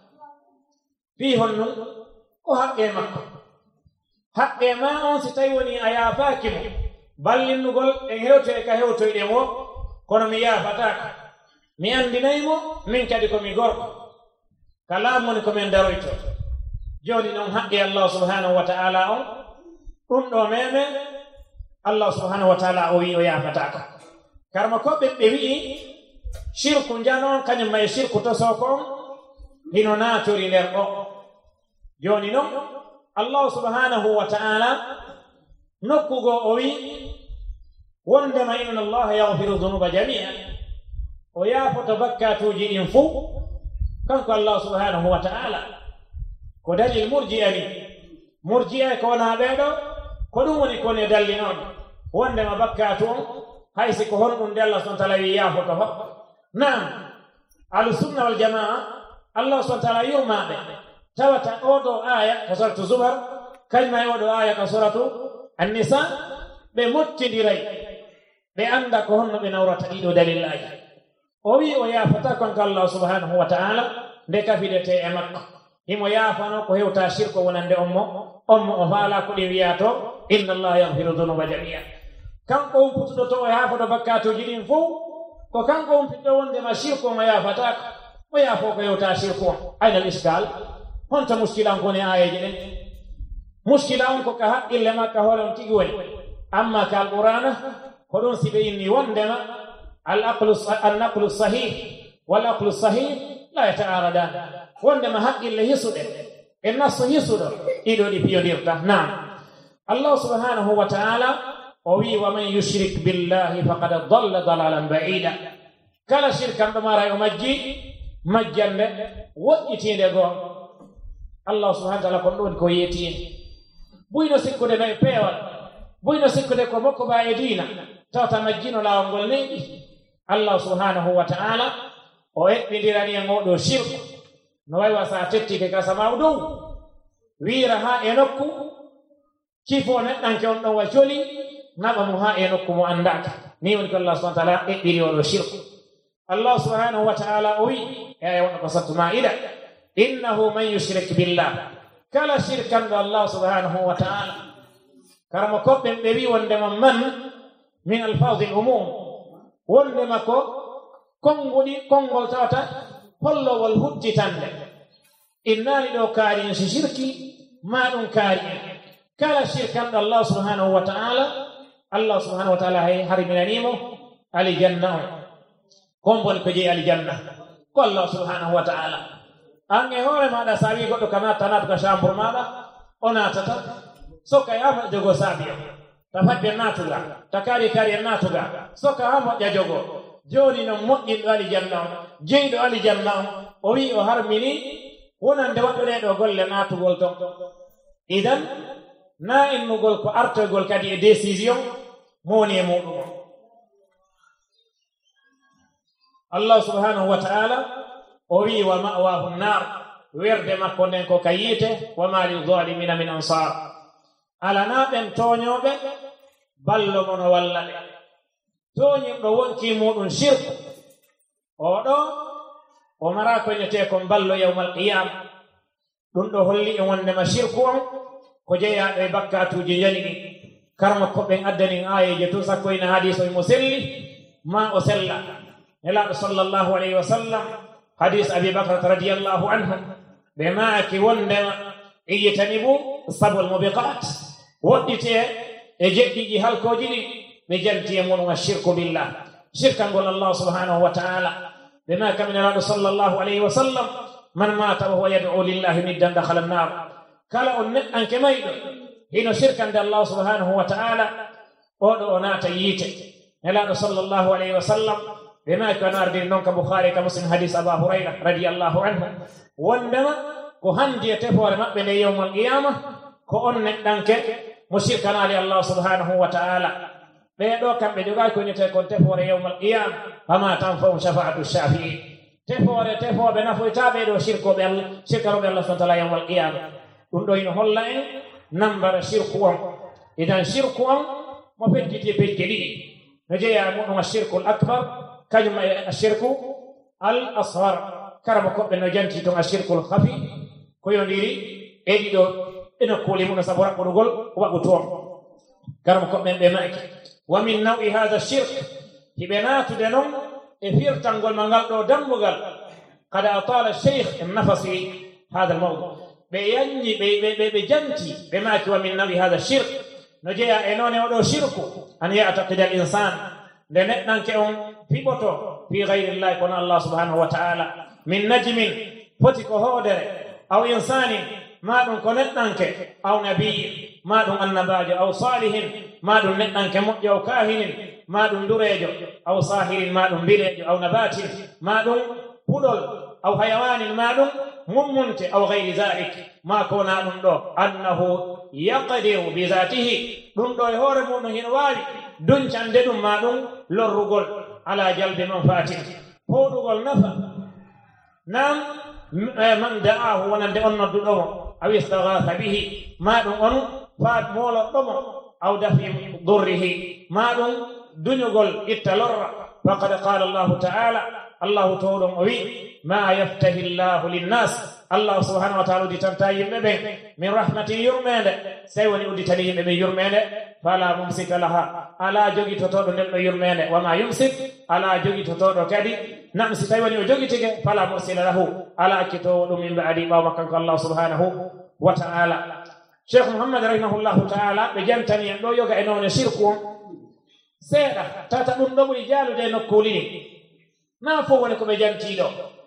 B: fi honnum ko haqqe makko haqqe ma on si tawi woni a yaafaaki mo ballinnugol en hewtoy ka hewtoyɗen o kono mi yaafataka mi andinaymo min kadi komi gorko kala moni komin daroyto joni noon haqqe allah subhanahu wa ta'ala on ɗum ɗo meme allah subhanahu wa ta'ala o wi o yaafataka karma koɓɓe ɓe wi'i shirku njanon kañum may shirku to soko on hino natori nder ɗo joni noon allah subhanahu wa ta'ala nokkugo o wi wondema inna allaha yaghfiru dhunuba jami'a o yaafoto bakkatuji ɗin fuu kanko allah subhanahu wa ta'ala ko dalil murji'a ni murji'a ko wona ɓeeɗo ko ɗum woni kone dallinoɗo wondema bakkatu on haysi ko honɗum nde allah subhanahu wa ta'ala wi yaafoto ho naam ahlusunna wal jamaa allah subhanahu wa ta'ala yumaɓe tawata oɗo aya ka suratu zumar kañuma e oɗo aya ka suratu annisa ɓe mottidiray ɓe anda ko honno ɓe nawrata ɗiɗo dalillaji o wi o yaafata konko allah subhanahu wa ta'ala nde kafidete e makko himo yaafano ko hewta shirko wonande on mo on mo o faala ko ɗi wiya to inna allaha yaghfiru dhunuba jami'a kanko umputuɗo to o yaafoto bakkatuji ɗin fof ko kanko umpiɗɗo wondema shirko mo yaafatako o yaafo ko hewta shirko on aynal iskal honto muskila on koni ayeje ɗen muskila on ko ka haqqille makka hoore on tigi woni amma ka alqur'ana ko ɗum si ɓe inni wondema alnaqlu sahih wal aqlu sahih la yata'aradan wondema haqqille hisuɗe e nasso hisuɗo ɗiɗo ɗi piyodirta nam allah subhanahu wa ta'ala o wi wa man yushrik billahi faqad dalla dalalan ba'ida kala shirkan ɗo mara o majji majjande woƴƴitinde goo allah subhanahu wa ta'ala kon ɗon ko yeetini buyno sikkude no e peewal buyno sikkude ko mokko ba e diina tawta majjino laawol ngol neɗɗi allah subhanahu wa ta'ala o eɓɓidirani e ngoɗo shirku no wayi wa sa tettike kasamaw dow wiira ha e nokku kifo neɗɗanke on ɗon wa coli naɓa mo ha e nokku mo andaka ni woni ko allah subhanahu wa ta'ala eɓɓiri oɗo shirku allah subhanahu wa ta'ala o wi e aya wonɗo ko sattu ma'ida innahu man yushrik billah kala shirkan ɗo allah subhanahu wa ta'ala karamo koɓɓen ɓe wi wondema man min alfadi l umum wondema ko konngudi konngol tawata hollowol huttitande innani ɗo kaari en si shirki ma ɗum kaari en kala shirkan ɗo allah subhanahu wa ta'ala allah subhanahu wa ta'ala hay hariminanimo alijanna on kon boni ko jeeyi alijanna ko allah subhanahu wa ta'ala an e hoore maɗa sa wi goɗɗo ka natta naatuka chambre maɗa o natata sokka yafa jogo saabi o ta faɓɓe naatuga ta kaari kaari en naatuga sokka ha moƴƴa jogo joni noon moƴƴinɗo alijanna on jeyɗo alijanna on o wi o harmini wonande waɗɗoɗeɗo golle naatugol ton idan na innugol ko artoygol kadi e décision mo woni e muɗum o allah subhanahu wa ta'ala o wi wa ma'wahu nnar werde makko nden ko ka yiite wa ma lil zalimina min ansar alana ɓen toñoɓe ballo mono walla ɓe toñirɗo wonki muɗum shirku oɗo o mara ko innete kon ballo yawmal qiyama ɗum ɗo holli e wondema shirku on ko jeeyaɗo e bakkatuji jani ɗi karma koɓɓen addanin ayeje to sakko ina hadis o mo selli ma o sella nelaɗo sallllahu alayhi wa sallam hadis abi bakrata radiallahu anhu ɓe maaki wondema ijtanibu sabul mubiqat woɗɗite e jeɗɗiɗi halkoji ɗi ɓe janti e mun wa shirku billah shirkangol allah subhanahu wa ta'ala bima kaminaraɗo sallllahu alayhi wa sallam man mata wa huwa yad'u lillahi niddan dakhala annar kala on neɗɗanke mayɗo hino shirkande allah subhanahu wa ta'ala oɗo o naata yiite nelaɗo sallllahu alayhi wa sallam bima ko nardiri noon ka boukhari ka muslim hadis aba hurayra radiallahu anhu wondema ko handi e tefore maɓɓe nde yawmal qiyama ko on neɗɗanke mo shirkanali allah subhanahu wa ta'ala ɓeɗo kamɓe jogaki ko ñete kon tefore yawmal qiyama fama tanfahum shafa'atu shafi'in tefore tefoɓe nafoytaɓe ɗo shirkoɓe allah shirkanoɓe allah subhanahu wa ta'ala yawmal qiyama ɗum ɗo ino holla en nambara shirku on idan shirku on mo fecciti pecce ɗiɗi no jeeya muɗum ashirku l akbar kañum e ashirku al asghar karamo koɓɓe no janti ton ashirku l hafi ko yondiri e ɗiɗo eno kuuli muɗum sabu raɓɓuɗugol waɗu toon karamo koɓɓen ɓe maaki wa min nawi hada shirk hiɓe naatude noon e firtangol ma ngal ɗo dambugal kada atala cheikh en nafasi hada l mawdu ɓe yanñi ɓe janti ɓe maaki wa min nawi hada shirk no jeeya e noon e oɗo shirku an yataqida al insan nde neɗɗanke on fiɓoto fi gayrillahi kono allah subhanahu wa ta'ala min najmin foti ko hoodere aw insanin maɗum ko neɗɗanke aw nabiyin maɗum annabajo aw salihin maɗum neɗɗanke moƴƴo aw kahinin maɗum durejo aw sahirin maɗum bilejo aw nabatin maɗum puɗol aw hayawanin maɗum mummunte aw gayri dalik ma kona ɗum ɗo annahu yaqdiru bi zatihi ɗum ɗo e hoore muɗum hino wawi duncande ɗum ma ɗum lorrugol ala jalbi manfaatin hoɗugol nafa nam man da'ahu wonande on nodduɗomo aw istaghatha bihi ma ɗum on faat moloɗɗomo aw dafi durrihi ma ɗum duñugol itta lorra faqad qala allahu ta'ala allahu towɗon o wi ma yaftahi llahu linnas allah subhanahu wa ta'ala udditanta yimɓe ɓen min rahmatin yurmede sey woni udditani yimɓe ɓen yurmede fala mumsika laha ala jogitotoɗo nden ɗo yurmede wama yumsik ala jogitotoɗo kadi nam si tawi woni o jogitike fala mursila lahu ala akkitowo ɗum min baadi ɓawma kanko allah subhanahu wa ta'ala cheikh mouhammad rahimahullahu ta'ala ɓe jantani en ɗo yoga e noone shirku on seeɗa tata ɗum ɗo ɓuri jaalude e nokkulini na fof woni ko ɓe jantiɗo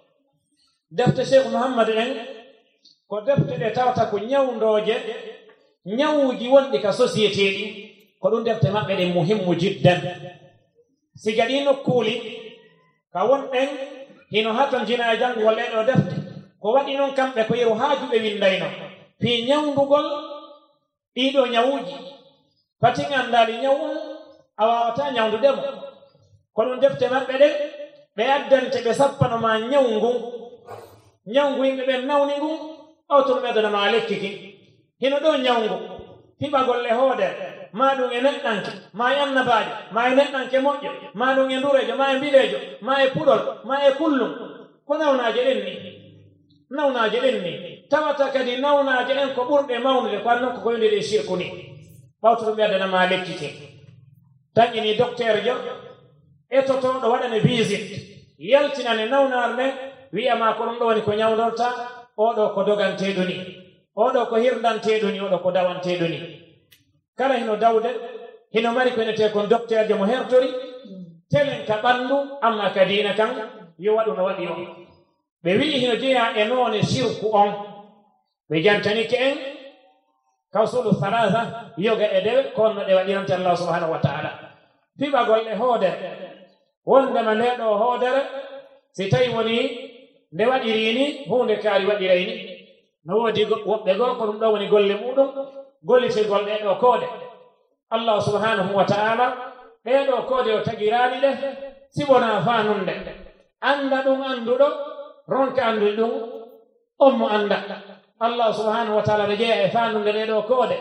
B: defte cheikh mouhammad en ko defte ɗe tawata ko ñawdoje ñawuji wonɗi ka société ɗi ko ɗum defte maɓɓe ɗe muhimmu jiddan siga ɗi nokkuuli ka wonɗen hino haton jina e janngugol ɗe ɗo defte ko waɗi noon kamɓe ko yeru haajuɓe windayno fii ñawndugol ɗiɗo ñawuji pati nganndaali ñawu a wawata ñawndudemo ko ɗum defte maɓɓe ɗe ɓe addante ɓe sappano ma ñawngu ñawngu yimɓe ɓen nawni ngu awtono ɓedanama lekki ki hino ɗo ñawngu fiɓagol e hoodere ma ɗum e neɗɗanke ma e annabajo ma e neɗɗanke moƴƴo ma ɗum e ndurejo ma e mbiɗejo ma e puɗol ma e kullum ko nawnaje ɗen ni nawnaje ɗen ni tawata kadi nawnaje ɗen ko ɓurɗe mawnude ko annon ko koyndiri e shirku ni ɓawtoto ɓedanama lekki ki taƴƴini docteur jo etotoɗo waɗane visite yaltinane nawnar nde wiyama ko ɗum ɗo woni ko ñawdorta oɗo ko doganteɗo ni oɗo ko hirdanteɗo ni oɗo ko dawanteɗo ni kala hino dawde hino mari ko enete kon docteur jo mo hertori telen ka ɓanndu amma ka diina kan yo waɗu no waɗi o ɓe wii hino jeeya e noone shirku on ɓe jantanike en kawsulu halasa yoga e dewe ko onno ɗe waɗirante allah subhanahu wa ta'ala fiɓagol e hoodere wondema ndeɗo hoodere si tawi woni nde waɗiri ni hunde kaari waɗiray ni no woodi woɓɓe goo ko ɗum ɗo woni golle muɗum gollitirgol ɗeɗo koode allah subhanahu wa ta'ala ɗeɗo koode o tagiraani ɗe sibona faanunde annda ɗum annduɗo ronka anndude ɗum on mo annda allah subhanahu wa ta'ala ne jeeya e faanunde ɗeɗo koode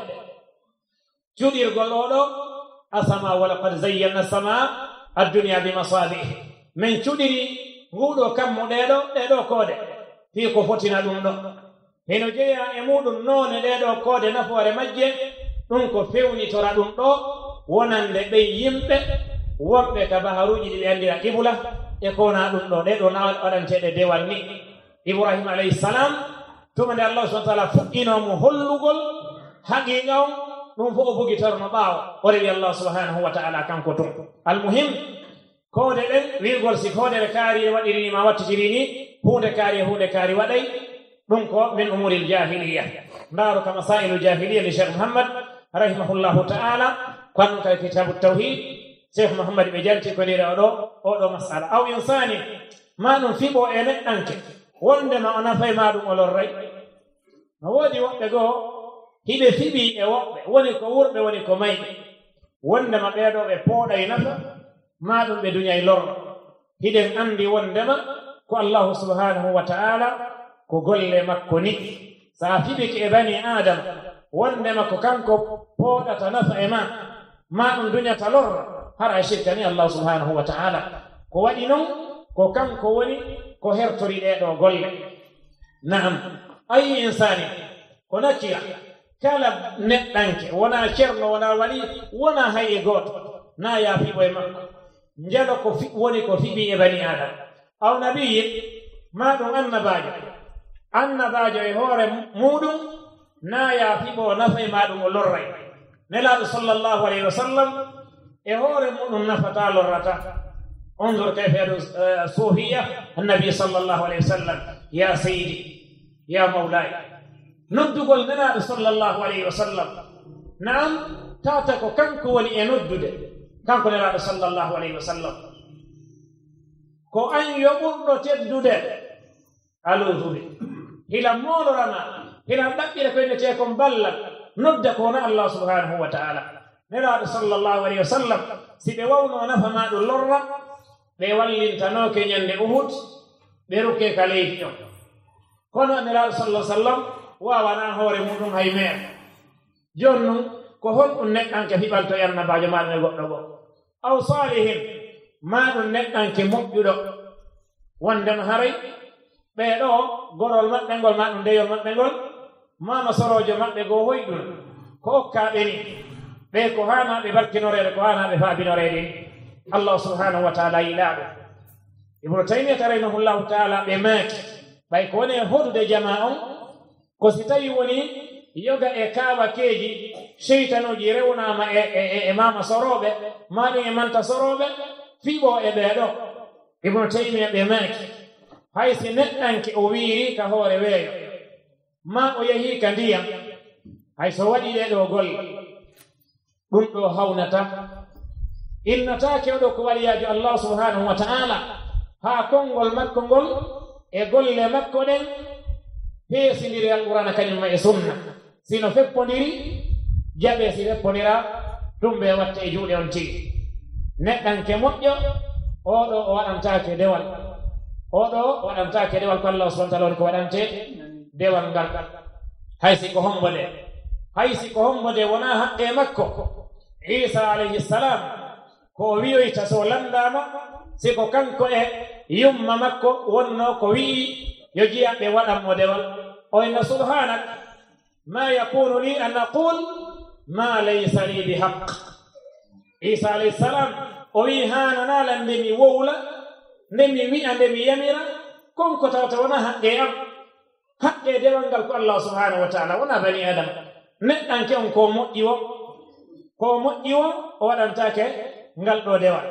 B: cuɗirgol oɗo asama wa laqad zayyana sama adduniya bi masabih min cuɗiri nguɗo kammo ɗeɗo ɗeɗo koode fii ko fotina ɗum ɗo heno jeeya e muɗum noone ɗeɗo koode nafoore majje ɗum ko fewnitora ɗum ɗo wonande ɓen yimɓe wonɓe ka baharuji ɗi ɓe anndira qibla e kona ɗum ɗo ɗeɗo waɗanteɗe dewal ni ibrahima alayhi salam tumande Allah subhanahu wa ta'ala fuɗɗinomo hollugol haqiqa on ɗum fof o bogitorno ɓaawo o rewi Allah subhanahu wa ta'ala kanko tun almuhim koode ɗen wirgol si koodere kaari e waɗiri ma wattitiri ni hunde kaari e hunde kaari waɗay ɗum ko min umuril jahiliya ndaaru ka masailu jahiliya li cheikh mouhammad rahimahullahu ta'ala kon ka kitabu tawhid cheikh mouhammad ɓe jalti ko ndira oɗo oɗo masala aw insani ma ɗum fiɓo e neɗɗanke wondema o nafay ma ɗum o lorray no woodi woɓɓe goo hiɓe fiɓi e woɓɓe woni ko wurɓe woni ko mayɓe wondema ɓeeɗo ɓe pooɗay nafa ma ɗum ɓe duñay lorno hiɗen andi wondema ko allahu subhanahu wa ta'ala ko golle makko ni sa fiɓike e bani adama wondema ko kanko pooɗata nafa e ma ma ɗum duñata lorno hara shirka ni allahu subhanahu wa ta'ala ko waɗi noon ko kanko woni ko hertori ɗeɗo golle naam ayi insani ko nakira kala neɗɗanke wona ceerno wona wali wona hay e gooto na yaafiɓo e makko njalo ko woni ko fiɓi e bani adama aw nabiye ma ɗum annabajo annabajo e hoore muɗum na yaafiɓo nafa e ma ɗum o lorray nelaɗo sallllahu alayhi wa sallam e hoore muɗum nafata lorrata انظر كيف يدعو الصوفية النبي صلى الله عليه وسلم يا سيدي يا مولاي ندقل لنا صلى الله عليه وسلم نعم تاتكو كنكو ولي ندد كنكو لنا صلى الله عليه وسلم كو أن يبرد تدد ألوذب هلا مولو رنا هلا نبقى لكي نتيكم بلد ندكونا الله سبحانه وتعالى نلا صلى الله عليه وسلم سيبوونو نفما دلورا ɓe wallintanoke ñande uhud ɓe rukke ka leydi ɗon kono anelaɗo sallah sallam wawana hoore muɗum hay mere joni noon ko holɗum neɗɗanke fiɓalto annabajo maɗum e goɗɗo goo aw salihin maɗum neɗɗanke moƴƴuɗo wondema haray ɓeɗo gorol maɓɓe ngol maɗum deyol maɓɓe ngol mama sorojo maɓɓe goo hoyɗum ko okkaɓe ni ɓe ko hanaɓe barkinorede ko hanaɓe faabinorede ni Allah subhanahu wa ta'ala ilaɓe ibnu taymiyata rahimahullahu ta'ala ɓe maaki ɓay ko woni e hoɗude jama on ko si tawi woni yoga e kawakeji cheytanuji rewnama e, e, e mama soroɓe maɗum e manta soroɓe fiɓo e ɓeɗo ibnu taymiya ɓe maaki hay si neɗɗanke o wiiri ka hoore weeyo ma o yehi ka ndiyam hay so waɗi ɗeɗo golle ɗum ɗo hawnata innatake oɗo ko waliyajo allah subhanahu wa ta'ala ha konngol makko ngol e golle makko ɗen heesindiri alqur'ana kañumma e sunna sino feppodiri jaɓe si feppodira ɗum ɓe watte e juuɗe on tigi neɗɗanke moƴƴo oɗo o waɗantake dewal oɗo waɗantake dewal ko allah subhanahu wa ta'ala woni ko waɗante dewal ngal hay si ko hombo de hay si ko hombo de wona haqqe makko isa alayhi salam ko wiyoyta so landama siko kanko e yumma makko wonno ko wi'i yo jiyaɓe waɗanmo dewal o inna subhanak ma yakunu li an aqul ma laysa li bihaq isa alayhi salam o wi hananala nde mi wowla nde mi wi'a nde mi yamira konko tawta wona haqqe am haqqe dewal ngal ko allah subhanahu wa ta'ala wona bani adama neɗɗanke on ko moƴƴi wo ko moƴƴi wo o waɗantake ngal ɗo dewal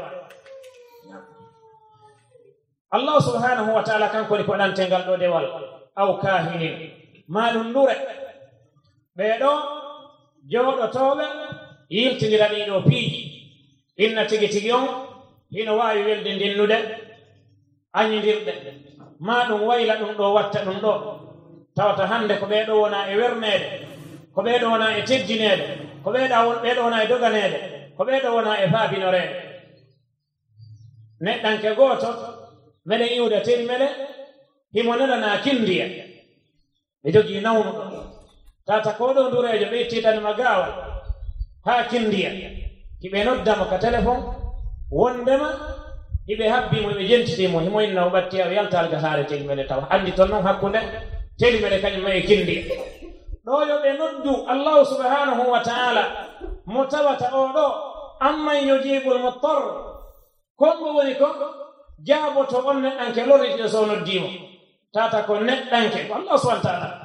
B: allah subhanahu wa ta'ala kanko ni ko waɗante ngal ɗo dewal aw kahinin maɗum ndure ɓeɗo jooɗotoɓe yiltidira ɗiɗo piiji inna tigi tigi on hino wawi welde ndinnude añidirɗe maɗum wayla ɗum ɗo watta ɗum ɗo tawata hande ko ɓeɗo wona e wernede ko ɓeɗo wona e teddinede ko ɓeɗo wona e doganede ko ɓeɗo wona e faabinorede neɗɗanke gooto meɗen iwde terimele himo nelana kindiya ɓe jogii nawnuɗo tata ko ɗo ndurejo ɓe ittitanima gaawal haa kindiya hiɓe noddamo ka téléphone wondema hiɓe habbimo ɓe jentitimo himo inna o ɓatti o yaltal gasaare terimele taw andi toon noon hakkunde terimele kañumma e kindiya ɗo yo ɓe noddu allahu subhanahu wa ta'ala mo tawata oɗo amman yujibul muttar kongo woni ko jaaboto on neɗɗanke lorritiɗo so noddimo tata ko neɗɗanke ko allah subhanahu wa ta'ala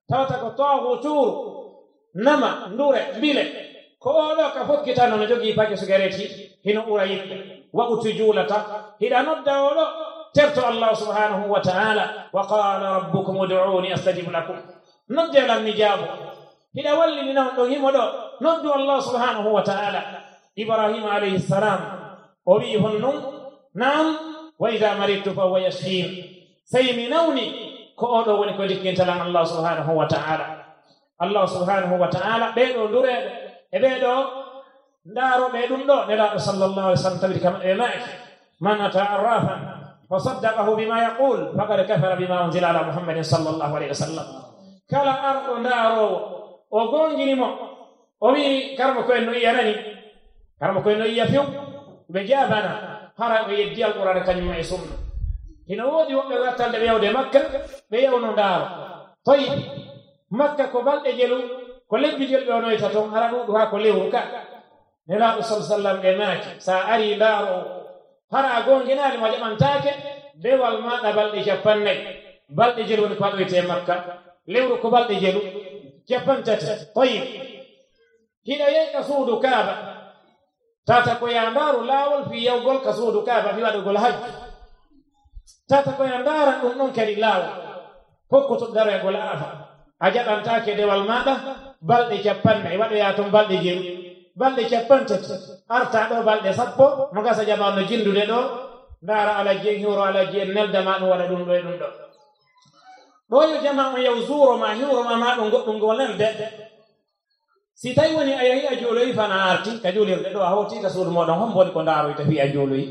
B: tawata ko tawuturu nama ndure bile ko oɗo ka fokkitano no jogii pake sugareti hino ɓura yimɓe waɓutu juulata hiɗa nodda oɗo terto Allah subhanahu wa ta'ala wa qala rabbukum ud'uni astajib lakum nodde lammi jaabo hiɗa wallini naw ɗo himo ɗo noddu Allah subhanahu wa ta'ala ibrahima alayhi salam o wi honnum nam wa idha maridtu fa huwa yashfin sey mi nawni ko oɗo woni ko dikkintalan Allah subhanahu wa ta'ala Allah subhanahu wa ta'ala ɓeɗo ndureɓe e ɓeɗo ndaaroɓe ɗum ɗo nelaɗo sallallahu alaihi wasallam tawiri kam e maaki man ata arrafan fa saddaqahu bima yaqul faqad kafara bima unzila ala muhammadin sallallahu alaihi wasallam kala arɗo ndaarowo o gonginimo o wi karmo koyen no iya nani karmo koyen no iya few ɓe jabana hara ɓe yeddi alqur'ana kañum e sunna hino woodi woɓɓe wattalde ɓe yawde makka ɓe yawno ndaaro toyi makka ko balɗe jelu ko lebbi jel ɓe onoyta toon hara ɗuɗu ha ko lewru ka nelaɗo sal sallam ɓe maaki sa ari ndaaro hara a gonginani ma jaɓantake bewal maɗa balɗe capannayyi balɗe jelu woni ko waɗoyte makka lewru ko balɗe jelu capantati toyi hiɗa yey ka suudu kaaba tata ko ya ndaaru laawol fi yawgol ka suudu kaaba fi waɗugol hajji tata ko ya ndaara ɗum ɗon kadi laawol fokkoto daroygol arafa a jaɓantake dewal maɗa balɗe capannayyi waɗoya toon balɗe jeru balɗe capantati arta ɗo balɗe sappo no gasa jaɓano jindude ɗo ndaara alaji en hiwro alaji en neldama ɗum waɗa ɗum ɗo e ɗum ɗo ɗo yo jama on yaw zuuroma hiwroma ma ɗum goɗɗum ngo nelde si tawi woni a yahi a jooloyi fana arti ka juulirde ɗo a hawti ka suudu moɗon homboni ko ndaaroyta fi a jooloyi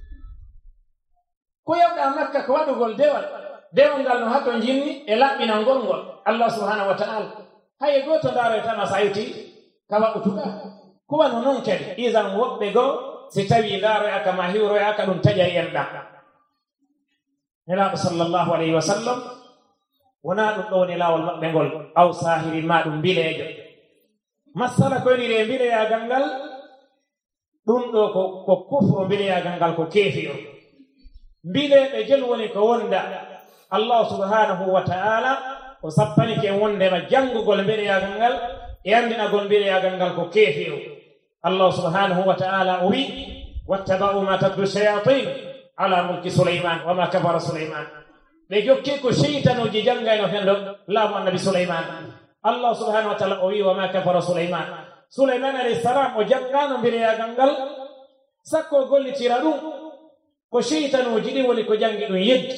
B: ko yawɗa makka ko waɗugol dewal dewal ngal no hatto jinni e laɓɓinal ngol Allah subhanahu wa ta'ala haye goto ndaaroytama sa yewti ka waɓutuka kuwano noon kadi isan woɓɓe goo si tawi ndaaroyaka ma hiwroyaka ɗum taƴa en ɗam nelaaɓo sallllahu alayhi wa sallam wona ɗum ɗo woni laawol maɓɓe ngol aw sahiri ma ɗum mbileejo masala ko woni re mbileyagal ngal ɗum ɗo ko ko kufru mbileyagal ngal ko keefiro mbileɓe jel woni ko wonda Allah subhanahu wa ta'ala o sappani ke wondema janngugol mbileyagal ngal e andinagol mbileyagal ngal ko keefiro Allah subhanahu wa ta'ala o wi wattaba'u ma tatlu shayatin ala mulki Suleyman wa ma kafara Suleyman ɓe jokki ko sheytanuji janngayno hendo laamu annabi Suleyman Allah subhanahu wa ta'ala o wi wa ma kafara Suleyman Suleyman alayhi salam o janngano mbileyagal ngal sakko gollitira ɗum ko sheytanuji ɗi woni ko jangi ɗum yeddi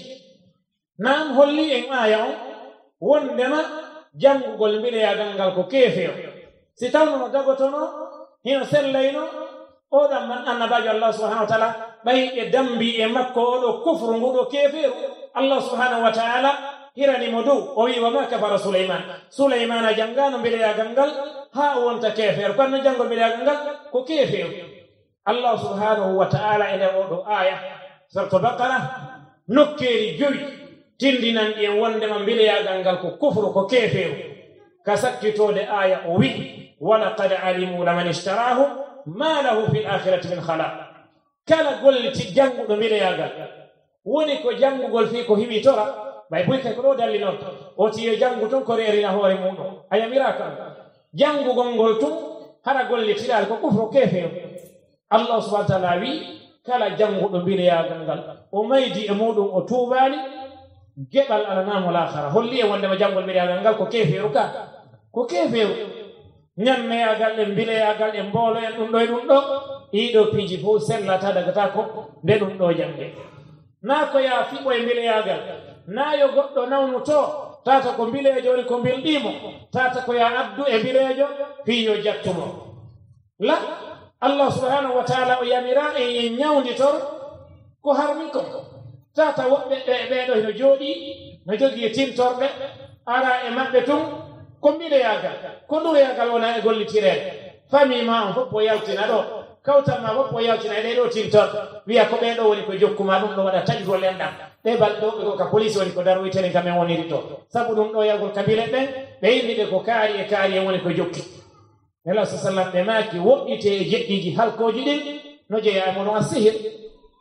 B: nam holli en aya on wondema janngugol mbileyagal ngal ko keefeyo si tawno no dagotono hino sellayno oɗon man annabajo Allah subhanahu wa ta'ala ɓayi ɓe dambi e makko oɗo kufru nguɗo keefeyo Allah subhanahu wa ta'ala hirani mo dow o wi wa ma kafara Suleyman Suleymana janngano mbileyagal ngal ha o wonta keefeero kono janngol mbileyagal ngal ko keefeero Allah subhanahu wa ta'ala ene oɗo aya suratu Baqara nokkeeri joyi tindinanɗi en wondema mbileyagal ngal ko kufru ko keefeero ka sakkitode aya o wi walaqad alimu laman ishtarahu ma lahu fi l'akhirati min khalaq kala golliti jannguɗo mbileyagal woni ko janngugol fii ko hiɓitora ɓay boyka ko ɗo dalli noon o tiyo janngu tun ko reerina hoore muɗum a yamira kam janngugol ngol tun hara gollitiɗal ko kufru keefeyo Allah subhanahu wa ta'ala wi kala jannguɗo mbileyagal ngal o maydi e muɗum o tuubaani geɓal alanamu lahara holli e wondema janngol mbileyagal ngal ko keefeyo ka ko keefeyo ñammeyagal e mbileyagal e mboolo en ɗum ɗo e ɗum ɗo ɗiɗo piiji fof sellata dagata ko nde ɗum ɗo jannge naa ko yaa fiɓo e mbileyagal naa yo goɗɗo nawnuto tata ko mbileejo woni ko mbilɗimo tata ko yaa addu e mbileejo fii yo jattumo la Allah subhanahu wa ta'ala o yamira e ñawditor ko harmi ko tata woɓɓe ɓe ɓeeɗo no jooɗii no jogii tintorɓe ara e maɓɓe tun ko mbileyagal ko ndureyagal wona e gollitireede famille ma on fof o yaltina ɗo kawtal ma fof o yaltina e ɗe ɗo tintorɗe wiya ko ɓeeɗo woni ko jokkuma ɗum ɗo waɗa taƴgol en ɗam ɗe balɗe ɗo ɓe ko ka police woni ko daroytene kam en woniri to sabu ɗum ɗo yagol kabile ɓen ɓe yimɓiɓe ko kaari e kaari en woni ko jokki nela sa sallam ɓe maaki woɗɗite e jeɗɗiji halkoji ɗin no jeeyamo no a sihir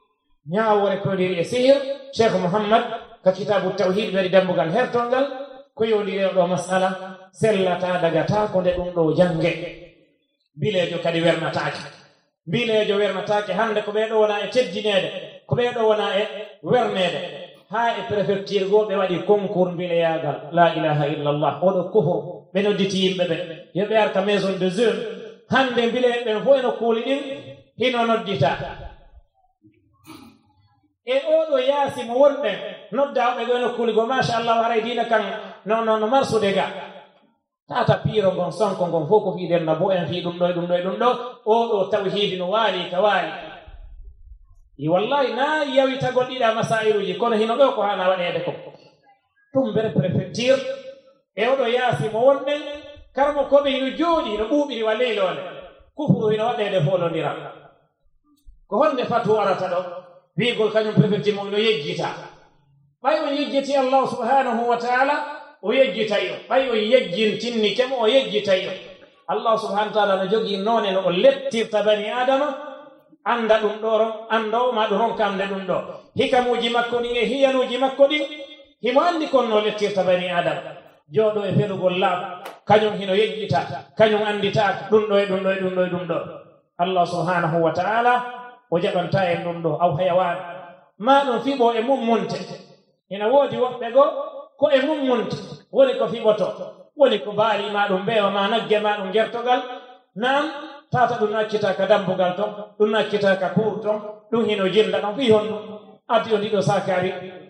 B: ñaawore kodiri e sihir cheikh mouhammad ka kitabu tawhid wari dambugal hertol ngal ko yowndiri ɗo masala sellata dagata ko nde ɗum ɗo jange bileejo kadi wernataake bileejo wernataake hannde ko ɓeeɗo wona e teddineede ko ɓeeɗo wona e werneede haa e préfecture goo ɓe waɗi concours mbileyagal la ilaha illallah oɗo kufur ɓe nodditi yimɓe ɓe yo ɓe arka maison de jeune hannde mbilee ɓen fof eno kuuli ɗin hino noddita e oɗo yaasi mo wonɓen noddaɓe go eno kuuli go machallah haray diina kan no no no marsude ga tata piiro ngon sonko ngon fof ko fiiɗen na bo en fii ɗum ɗo e ɗum ɗo e ɗum ɗo oɗo tawhidi no waali ka waali i wallahi na yawitagol ɗiɗa masailuji kono hino ɓe ko hana waɗede ko ɗum nder préfecture e oɗo yaasi mo wonɗen karmo koɓe hino jooɗi no ɓuuɓiri wa leylone kufuru hino waɗede folodira ko honde fatu arata ɗo wiigol kañum préfecture mo no yejjita ɓay o yejjiti allahu subhanahu wa taala o yejjitayo ɓay o yejjintinni kemo o yejjitayo allahu subhanahu wa taala no jogii noone no o lettirta bani adama anda ɗum ɗo ron anda o ma ɗum ronkamde ɗum ɗo hikamuji makko ɗin e hiyanuji makko ɗin himo anndi kon no lettirta bani adama jooɗo e felugol laaɓ kañum hino yejjita kañum annditaaka ɗum ɗo e ɗum ɗo e ɗum ɗo e ɗum ɗo allah subhanahu wa taala o jaɓanta en ɗum ɗo aw hayawan ma ɗum fiɓo e mummunte ina woodi woɓɓe goo ko e mummunte woni ko fiɓoto woni ko baali ma ɗum mbeewa ma nagge ma ɗum gertogal nan tata ɗum naccitaka dambugal ton ɗum naccitaka kuur ton ɗum hino jinda ɗon fi hon ɗum addi o ndiɗo sakari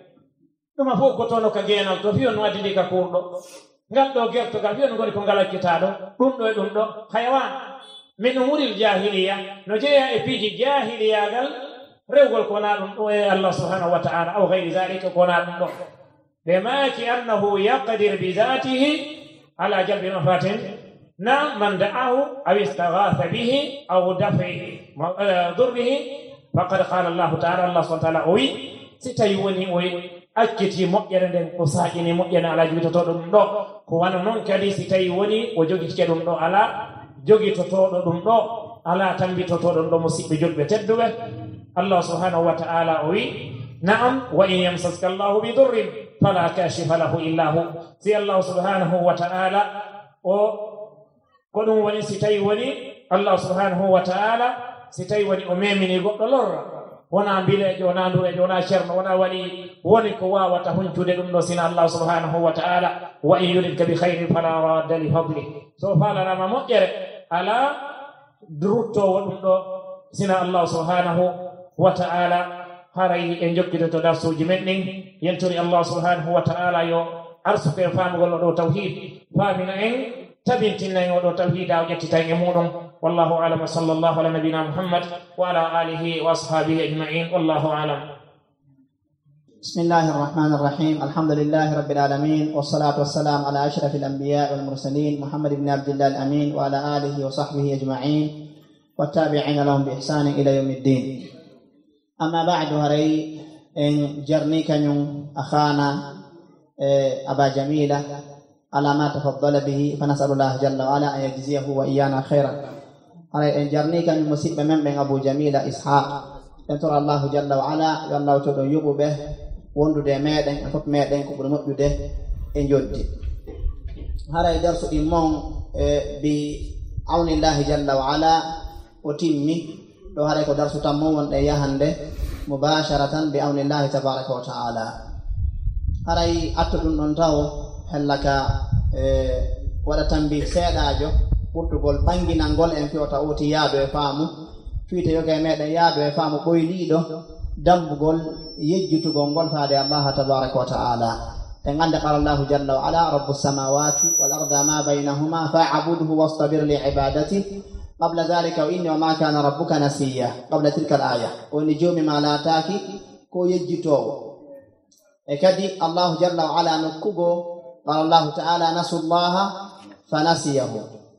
B: ɗuma fof ko tono ka geenal to fi on no addi ndi ka kuurɗo ngal ɗo gertogal fi on ngoni ko ngal accitaɗo ɗum ɗo e ɗum ɗo hayawan min umuril jahiliya no jeeya e piiji jahiliyagal rewgol ko wona ɗum ɗo e allah subhanahu wa taala aw gayri dalika ko wona ɗum ɗo ɓe maaki annahu yaqdir bi zatihi ala jalbi mafatin na man da'ahu aw istaghatha bihi aw dafi durrihi faqad qala allah taala allah subhanahu wa taala o wi si tawi woni o acciti moƴƴere nden o saƴini moƴƴere ala jogitotoɗo ɗum ɗo ko wana noon kadi si tawi woni o jogitike ɗum ɗo ala jogitotoɗo ɗum ɗo ala tambitotoɗon ɗo musidɓe julɓe tedduɓe allah subhanahu wa ta'ala o wi na'am wa in yamsaska allahu bi durrin fala kashifa lahu illa hu si allah subhanahu wa ta'ala o ko ɗum woni si tawi woni allah subhanahu wa ta'ala si tawi woni o memini goɗɗo lorra wona mbilejo wona ndurejo wona ceerno wona waɗi woni ko wawata huncude ɗum ɗo sina allah subhanahu wa ta'ala wa in yuridka bi khayrin fala radda li fadli so falanama moƴƴere ala duruttowo ɗum ɗo sina allah subhanahu wa ta'ala haray en jokkide to darsuji men ɗin yenturi allah subhanahu wa ta'ala yo arsuko en famugol oɗo tawhid famina en tabintinna en oɗo tawhida o ƴettita en e muɗum wallahu alam wa sallallahu ala nabina muhammad wa ala alihi wa ashabihi ajma'in wallahu alam.
C: بسم الله الرحمن الرحيم الحمد لله رب العالمين والصلاة والسلام على أشرف الأنبياء والمرسلين محمد بن عبد الله الأمين وعلى آله وصحبه أجمعين والتابعين لهم بإحسان إلى يوم الدين. أما بعد هري إن جرنيك نيوم أخانا أبا جميلة على ما تفضل به فنسأل الله جل وعلا أن يجزيه وإيانا خيرا. هري إن جرنيك نيوم مسيب من بين أبو جميلة إسحاق ينتظر الله جل وعلا يالله تدعو يبو به wondude meɗen e fof meɗen ko ɓuri moƴƴude e joddi haray darsu ɗin mon e bi awnillahi jalla wa ala o timmi ɗo haray ko darsu tan mon wonɗe yahande mubasharatan bi awnillahi tabaraka wa taala haray atto ɗum ɗon taw hellaka e waɗa tambi seeɗajo ɓurtugol ɓanginalngol en fiyota oti yaado e faamu fiite yoga e meɗen yaado e faamu ɓoyliɗo dambugol yejjutugol ngol faade allah tabaraka wa taala en ande qala allahu jalla wa ala rabbu samawati wal arda ma baynahuma fa'budhu wastabir li ibadati qabla dhalika wa inni wa ma kana rabbuka nasiya qabla tilka al aya woni jomi ma laataaki ko yejjutowo e kadi allahu jalla wa ala nokkugo qala allahu ta'ala nasullaha fanasiyahu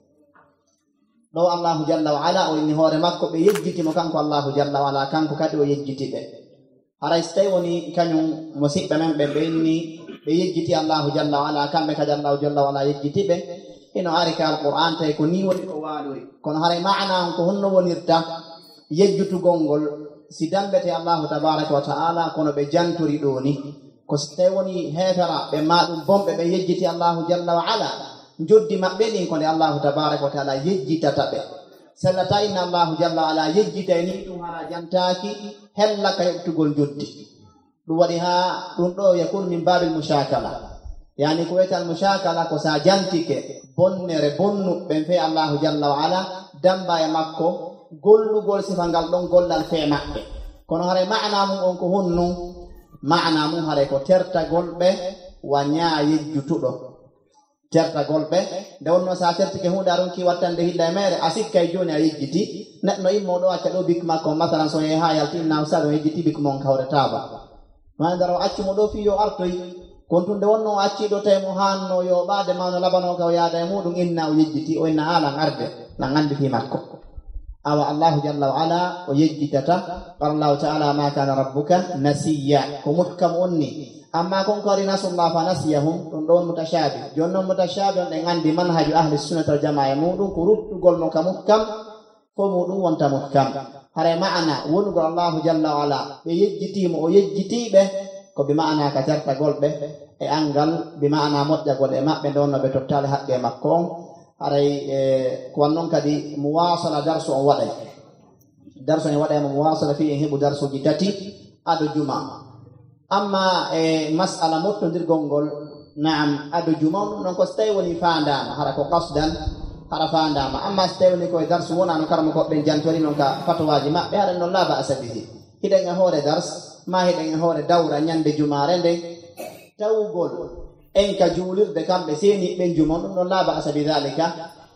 C: ɗo allahu jalla wa ala o inni hoore makko ɓe yejjitimo kanko allahu jalla wa ala kanko kadi o yejjiti ɓe haray so tawi woni kañum musidɓe men ɓe ɓe inni ɓe yejjiti allahu jalla wa ala kamɓe kadi allahu jalla wa ala yejjiti ɓe ino ari ka alqur'an tawi ko ni woni ko waalori kono haray maana on ko honno wonirta yejjutugol ngol si dambete allahu tabaraka wa ta'ala kono ɓe janturi ɗo ni ko so tawi woni heeferaɓe ma ɗum bomɓe ɓe yejjiti allahu jalla wa ala joddi maɓɓe ɗin ko nde allahu tabaraka wa taala yejjitata ɓe sellata inna allahu jalla wa ala yejjitay ni ɗum hara jantaaki hella ka yoɓtugol joddi ɗum waɗi haa ɗum ɗo yakunu min babil mushakala yani ko wiyete al mushakala ko sa jantike bonnere bonnuɓɓe fe allahu jalla wa ala damba e makko gollugol sifa ngal ɗon gollal fee maɓɓe kono haray maana mum on ko honnu maana mum haray ko tertagol ɓe wa ñaa yejjutuɗo tertagol ɓe nde wonno sa tertike hunde aɗon ki wattande hilla e mere a sikkay joni a yejjiti neɗɗo immo ɗo acca ɗo bik makko masalan so yehi ha yalti inna ustad o yejjiti bik mon kawretaba ma ndara o accimo ɗo fi yo artoy kontunde wonno o acciɗo tawi mo hanno yo ɓaade ma no labanoka o yaada e muɗum inna o yejjiti o inna halan arde nan andi fi makko awa allahu jalla wa ala o yejjitata qala allahu taala ma kana rabbuka nasiya ko muhkam onni amma kon ko ari nasullah fa nasiyahum ɗum ɗon mutashabi joni noon mutashabi on ɗen andi manhaju ahli sunnata wal jamaa e muɗum ko ruttugol mo ka muhkam fo muɗum wonta muhkam hare ma'ana wonugol allahu jalla wa ala ɓe yejjitimo o yejjitiɓe ko bi ma'ana ka tertagol ɓe e angal bi ma'ana moƴƴagol e maɓɓe nde wonno ɓe tottale haqqe makko on haray e ko wannon kadi muwasala darsu on waɗay darsu en waɗaymo muwasala fi en heɓu darsuji tati ado juma amma e masala mottodirgol ngol naam ado juma on non ko so tawi woni fandama hara ko qasdan hara fandama amma so tawi woni koye darsu wonano karama koɓɓen jantori noon ka fatowaji maɓɓe haɗa noon laaba asabihi hiɗen e hoore dars ma hiɗen e hoore dawra ñande jumare nden tawugol en ka juulirde kamɓe seeni ɓen juma ɗum ɗon laaba asabi dhalika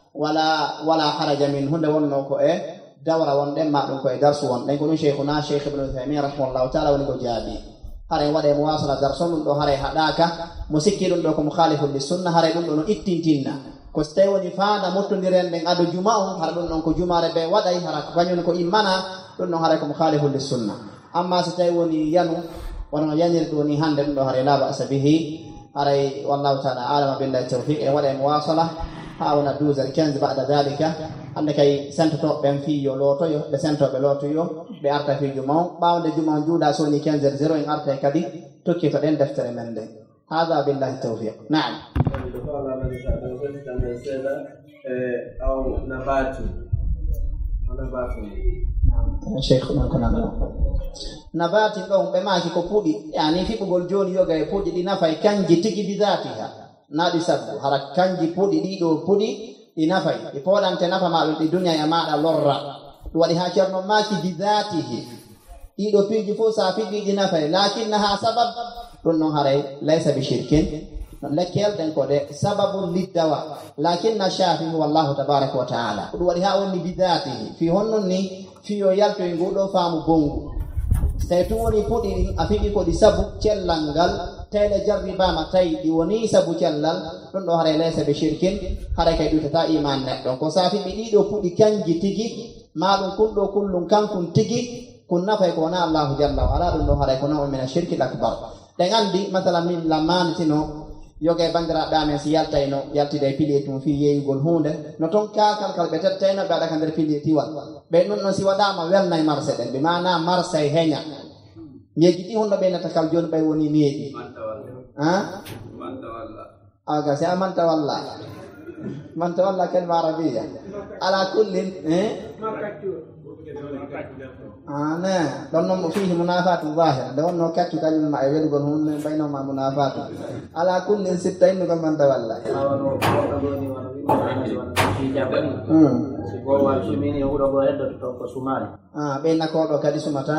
C: wala wala haraja min hunde wonno ko e dawra wonɗen ma ɗum koye darsu wonɗen ko ɗum cheikhuna cheikh ibne uthaymin rahimahullahu taala woni ko jaabi haray waɗe mo wasala darson ɗum ɗo haray haɗaka mo sikki ɗum ɗo ko mukhalifun li sunna haray ɗum ɗo no ittintinna ko so tawi woni faanda mottodiren ɗen ado juma on hara ɗum ɗon ko jumare ɓe waɗay hara kañum ko immana ɗum ɗon haray ko mukhalifun li sunna amma so tawi woni yanu wono yaniri ɗo ni hande ɗum ɗo haray laaba asabihi haray wallahu taala alama billahi tawfiq e waɗe mo wasala ha wona douze heures quinze ba'da dhalika hande kay sentotoɓe ɓen fi yo lootoyo ɓe sentoɓe lootoyo ɓe arta fi juma on ɓawde juma on juuɗa soni quinze heures zéro en arta kadi tokkito ɗen deftere men nde hada billahi tawfiq naam cheikh non ko nanɗo nabati ɗon ɓe maki ko puɗi yani fiɓugol joni yoga e puɗi ɗi nafay kanji tigi bidatiha naɗi sabbu hara kanji puɗi ɗiɗo puɗi ɗi nafay ɗi poɗante nafa maɗum ɗi duña e maɗa lorra ɗum waɗi ha ceerno maki bidatihi ɗiɗo piiji fof sa fiɓi ɗi nafay lakinnaha sabab ɗum ɗon haray laysa bi shirkin lekkel ɗen ko de sababun liddawa lakinna shafihi wallahu tabaraka wa taala ɗum waɗi ha wonni bidatihi fi honnon ni fiyo yalto e nguɗo faamu bongu tawi tun woni puɗi ɗin a fiɓi ko ɗi sabu cellal ngal tawle jarribama tawi ɗi woni sabu cellal ɗum ɗo haray laysa be shirkin haray kay ɗutata iman neɗɗo ko sa fiɓi ɗiɗo puɗi kanji tigi maɗum kunɗo kullum kankun tigi kun nafay ko wona allahu jalla wa ala ɗum ɗo haray ko nawon min ashirki l akbar ɗen andi masalan min lammanitino yoga e bandiraɓe amen si yaltayno yaltide e pilier tum fi yeeyugol hunde no toon kakal kal ɓe tettayno ɓe aɗa ka nder pilier tiwal ɓe ɗum ɗon si waɗama welna e marché ɗen ɓe mana marché e heña miyeji ɗi honno ɓeynata kal joni ɓay woni neeɗi aga si a manta walla manta walla kelma arabia ala kullin ane ɗon noon fihi munafatu zahir nde wonno kaccu kañum ma e welugol hun baynoma munafatu ala kullin sitta innu ko manta walla ɓeyna koɗo kadi sumata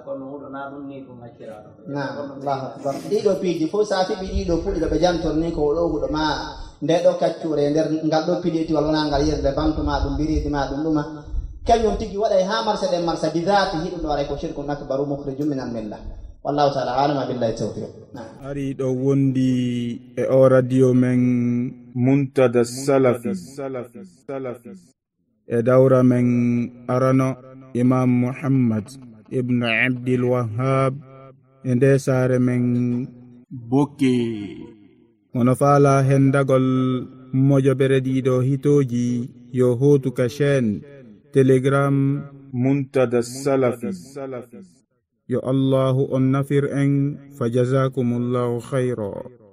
C: na allahu akbar ɗiɗo piiji fof sa fiɓi ɗiɗo puɗɗiɗo ɓe jantorni ko ɗo huɗo ma nde ɗo kaccure nder ngal ɗo pilitiwal wona ngal yerde bantuma ɗum biridi ma ɗum ɗuma kañum tigi waɗay ha marché ɗen marché bidati hiɗum ɗo waray ko shirkun akbaru mukhrijum min almilla wallahu taala alama billahi tawfiq
A: ari ɗo wondi e o radio men muntada salafi e dawra men arano imam muhammad ibnu abdil wahhab e nde saare men bokke wono faala hendagol mojoɓere ɗiɗo hitoji yo hotuka chaine telegram muntada salafi yo allahu on nafir en fa jazakumullahu khayra.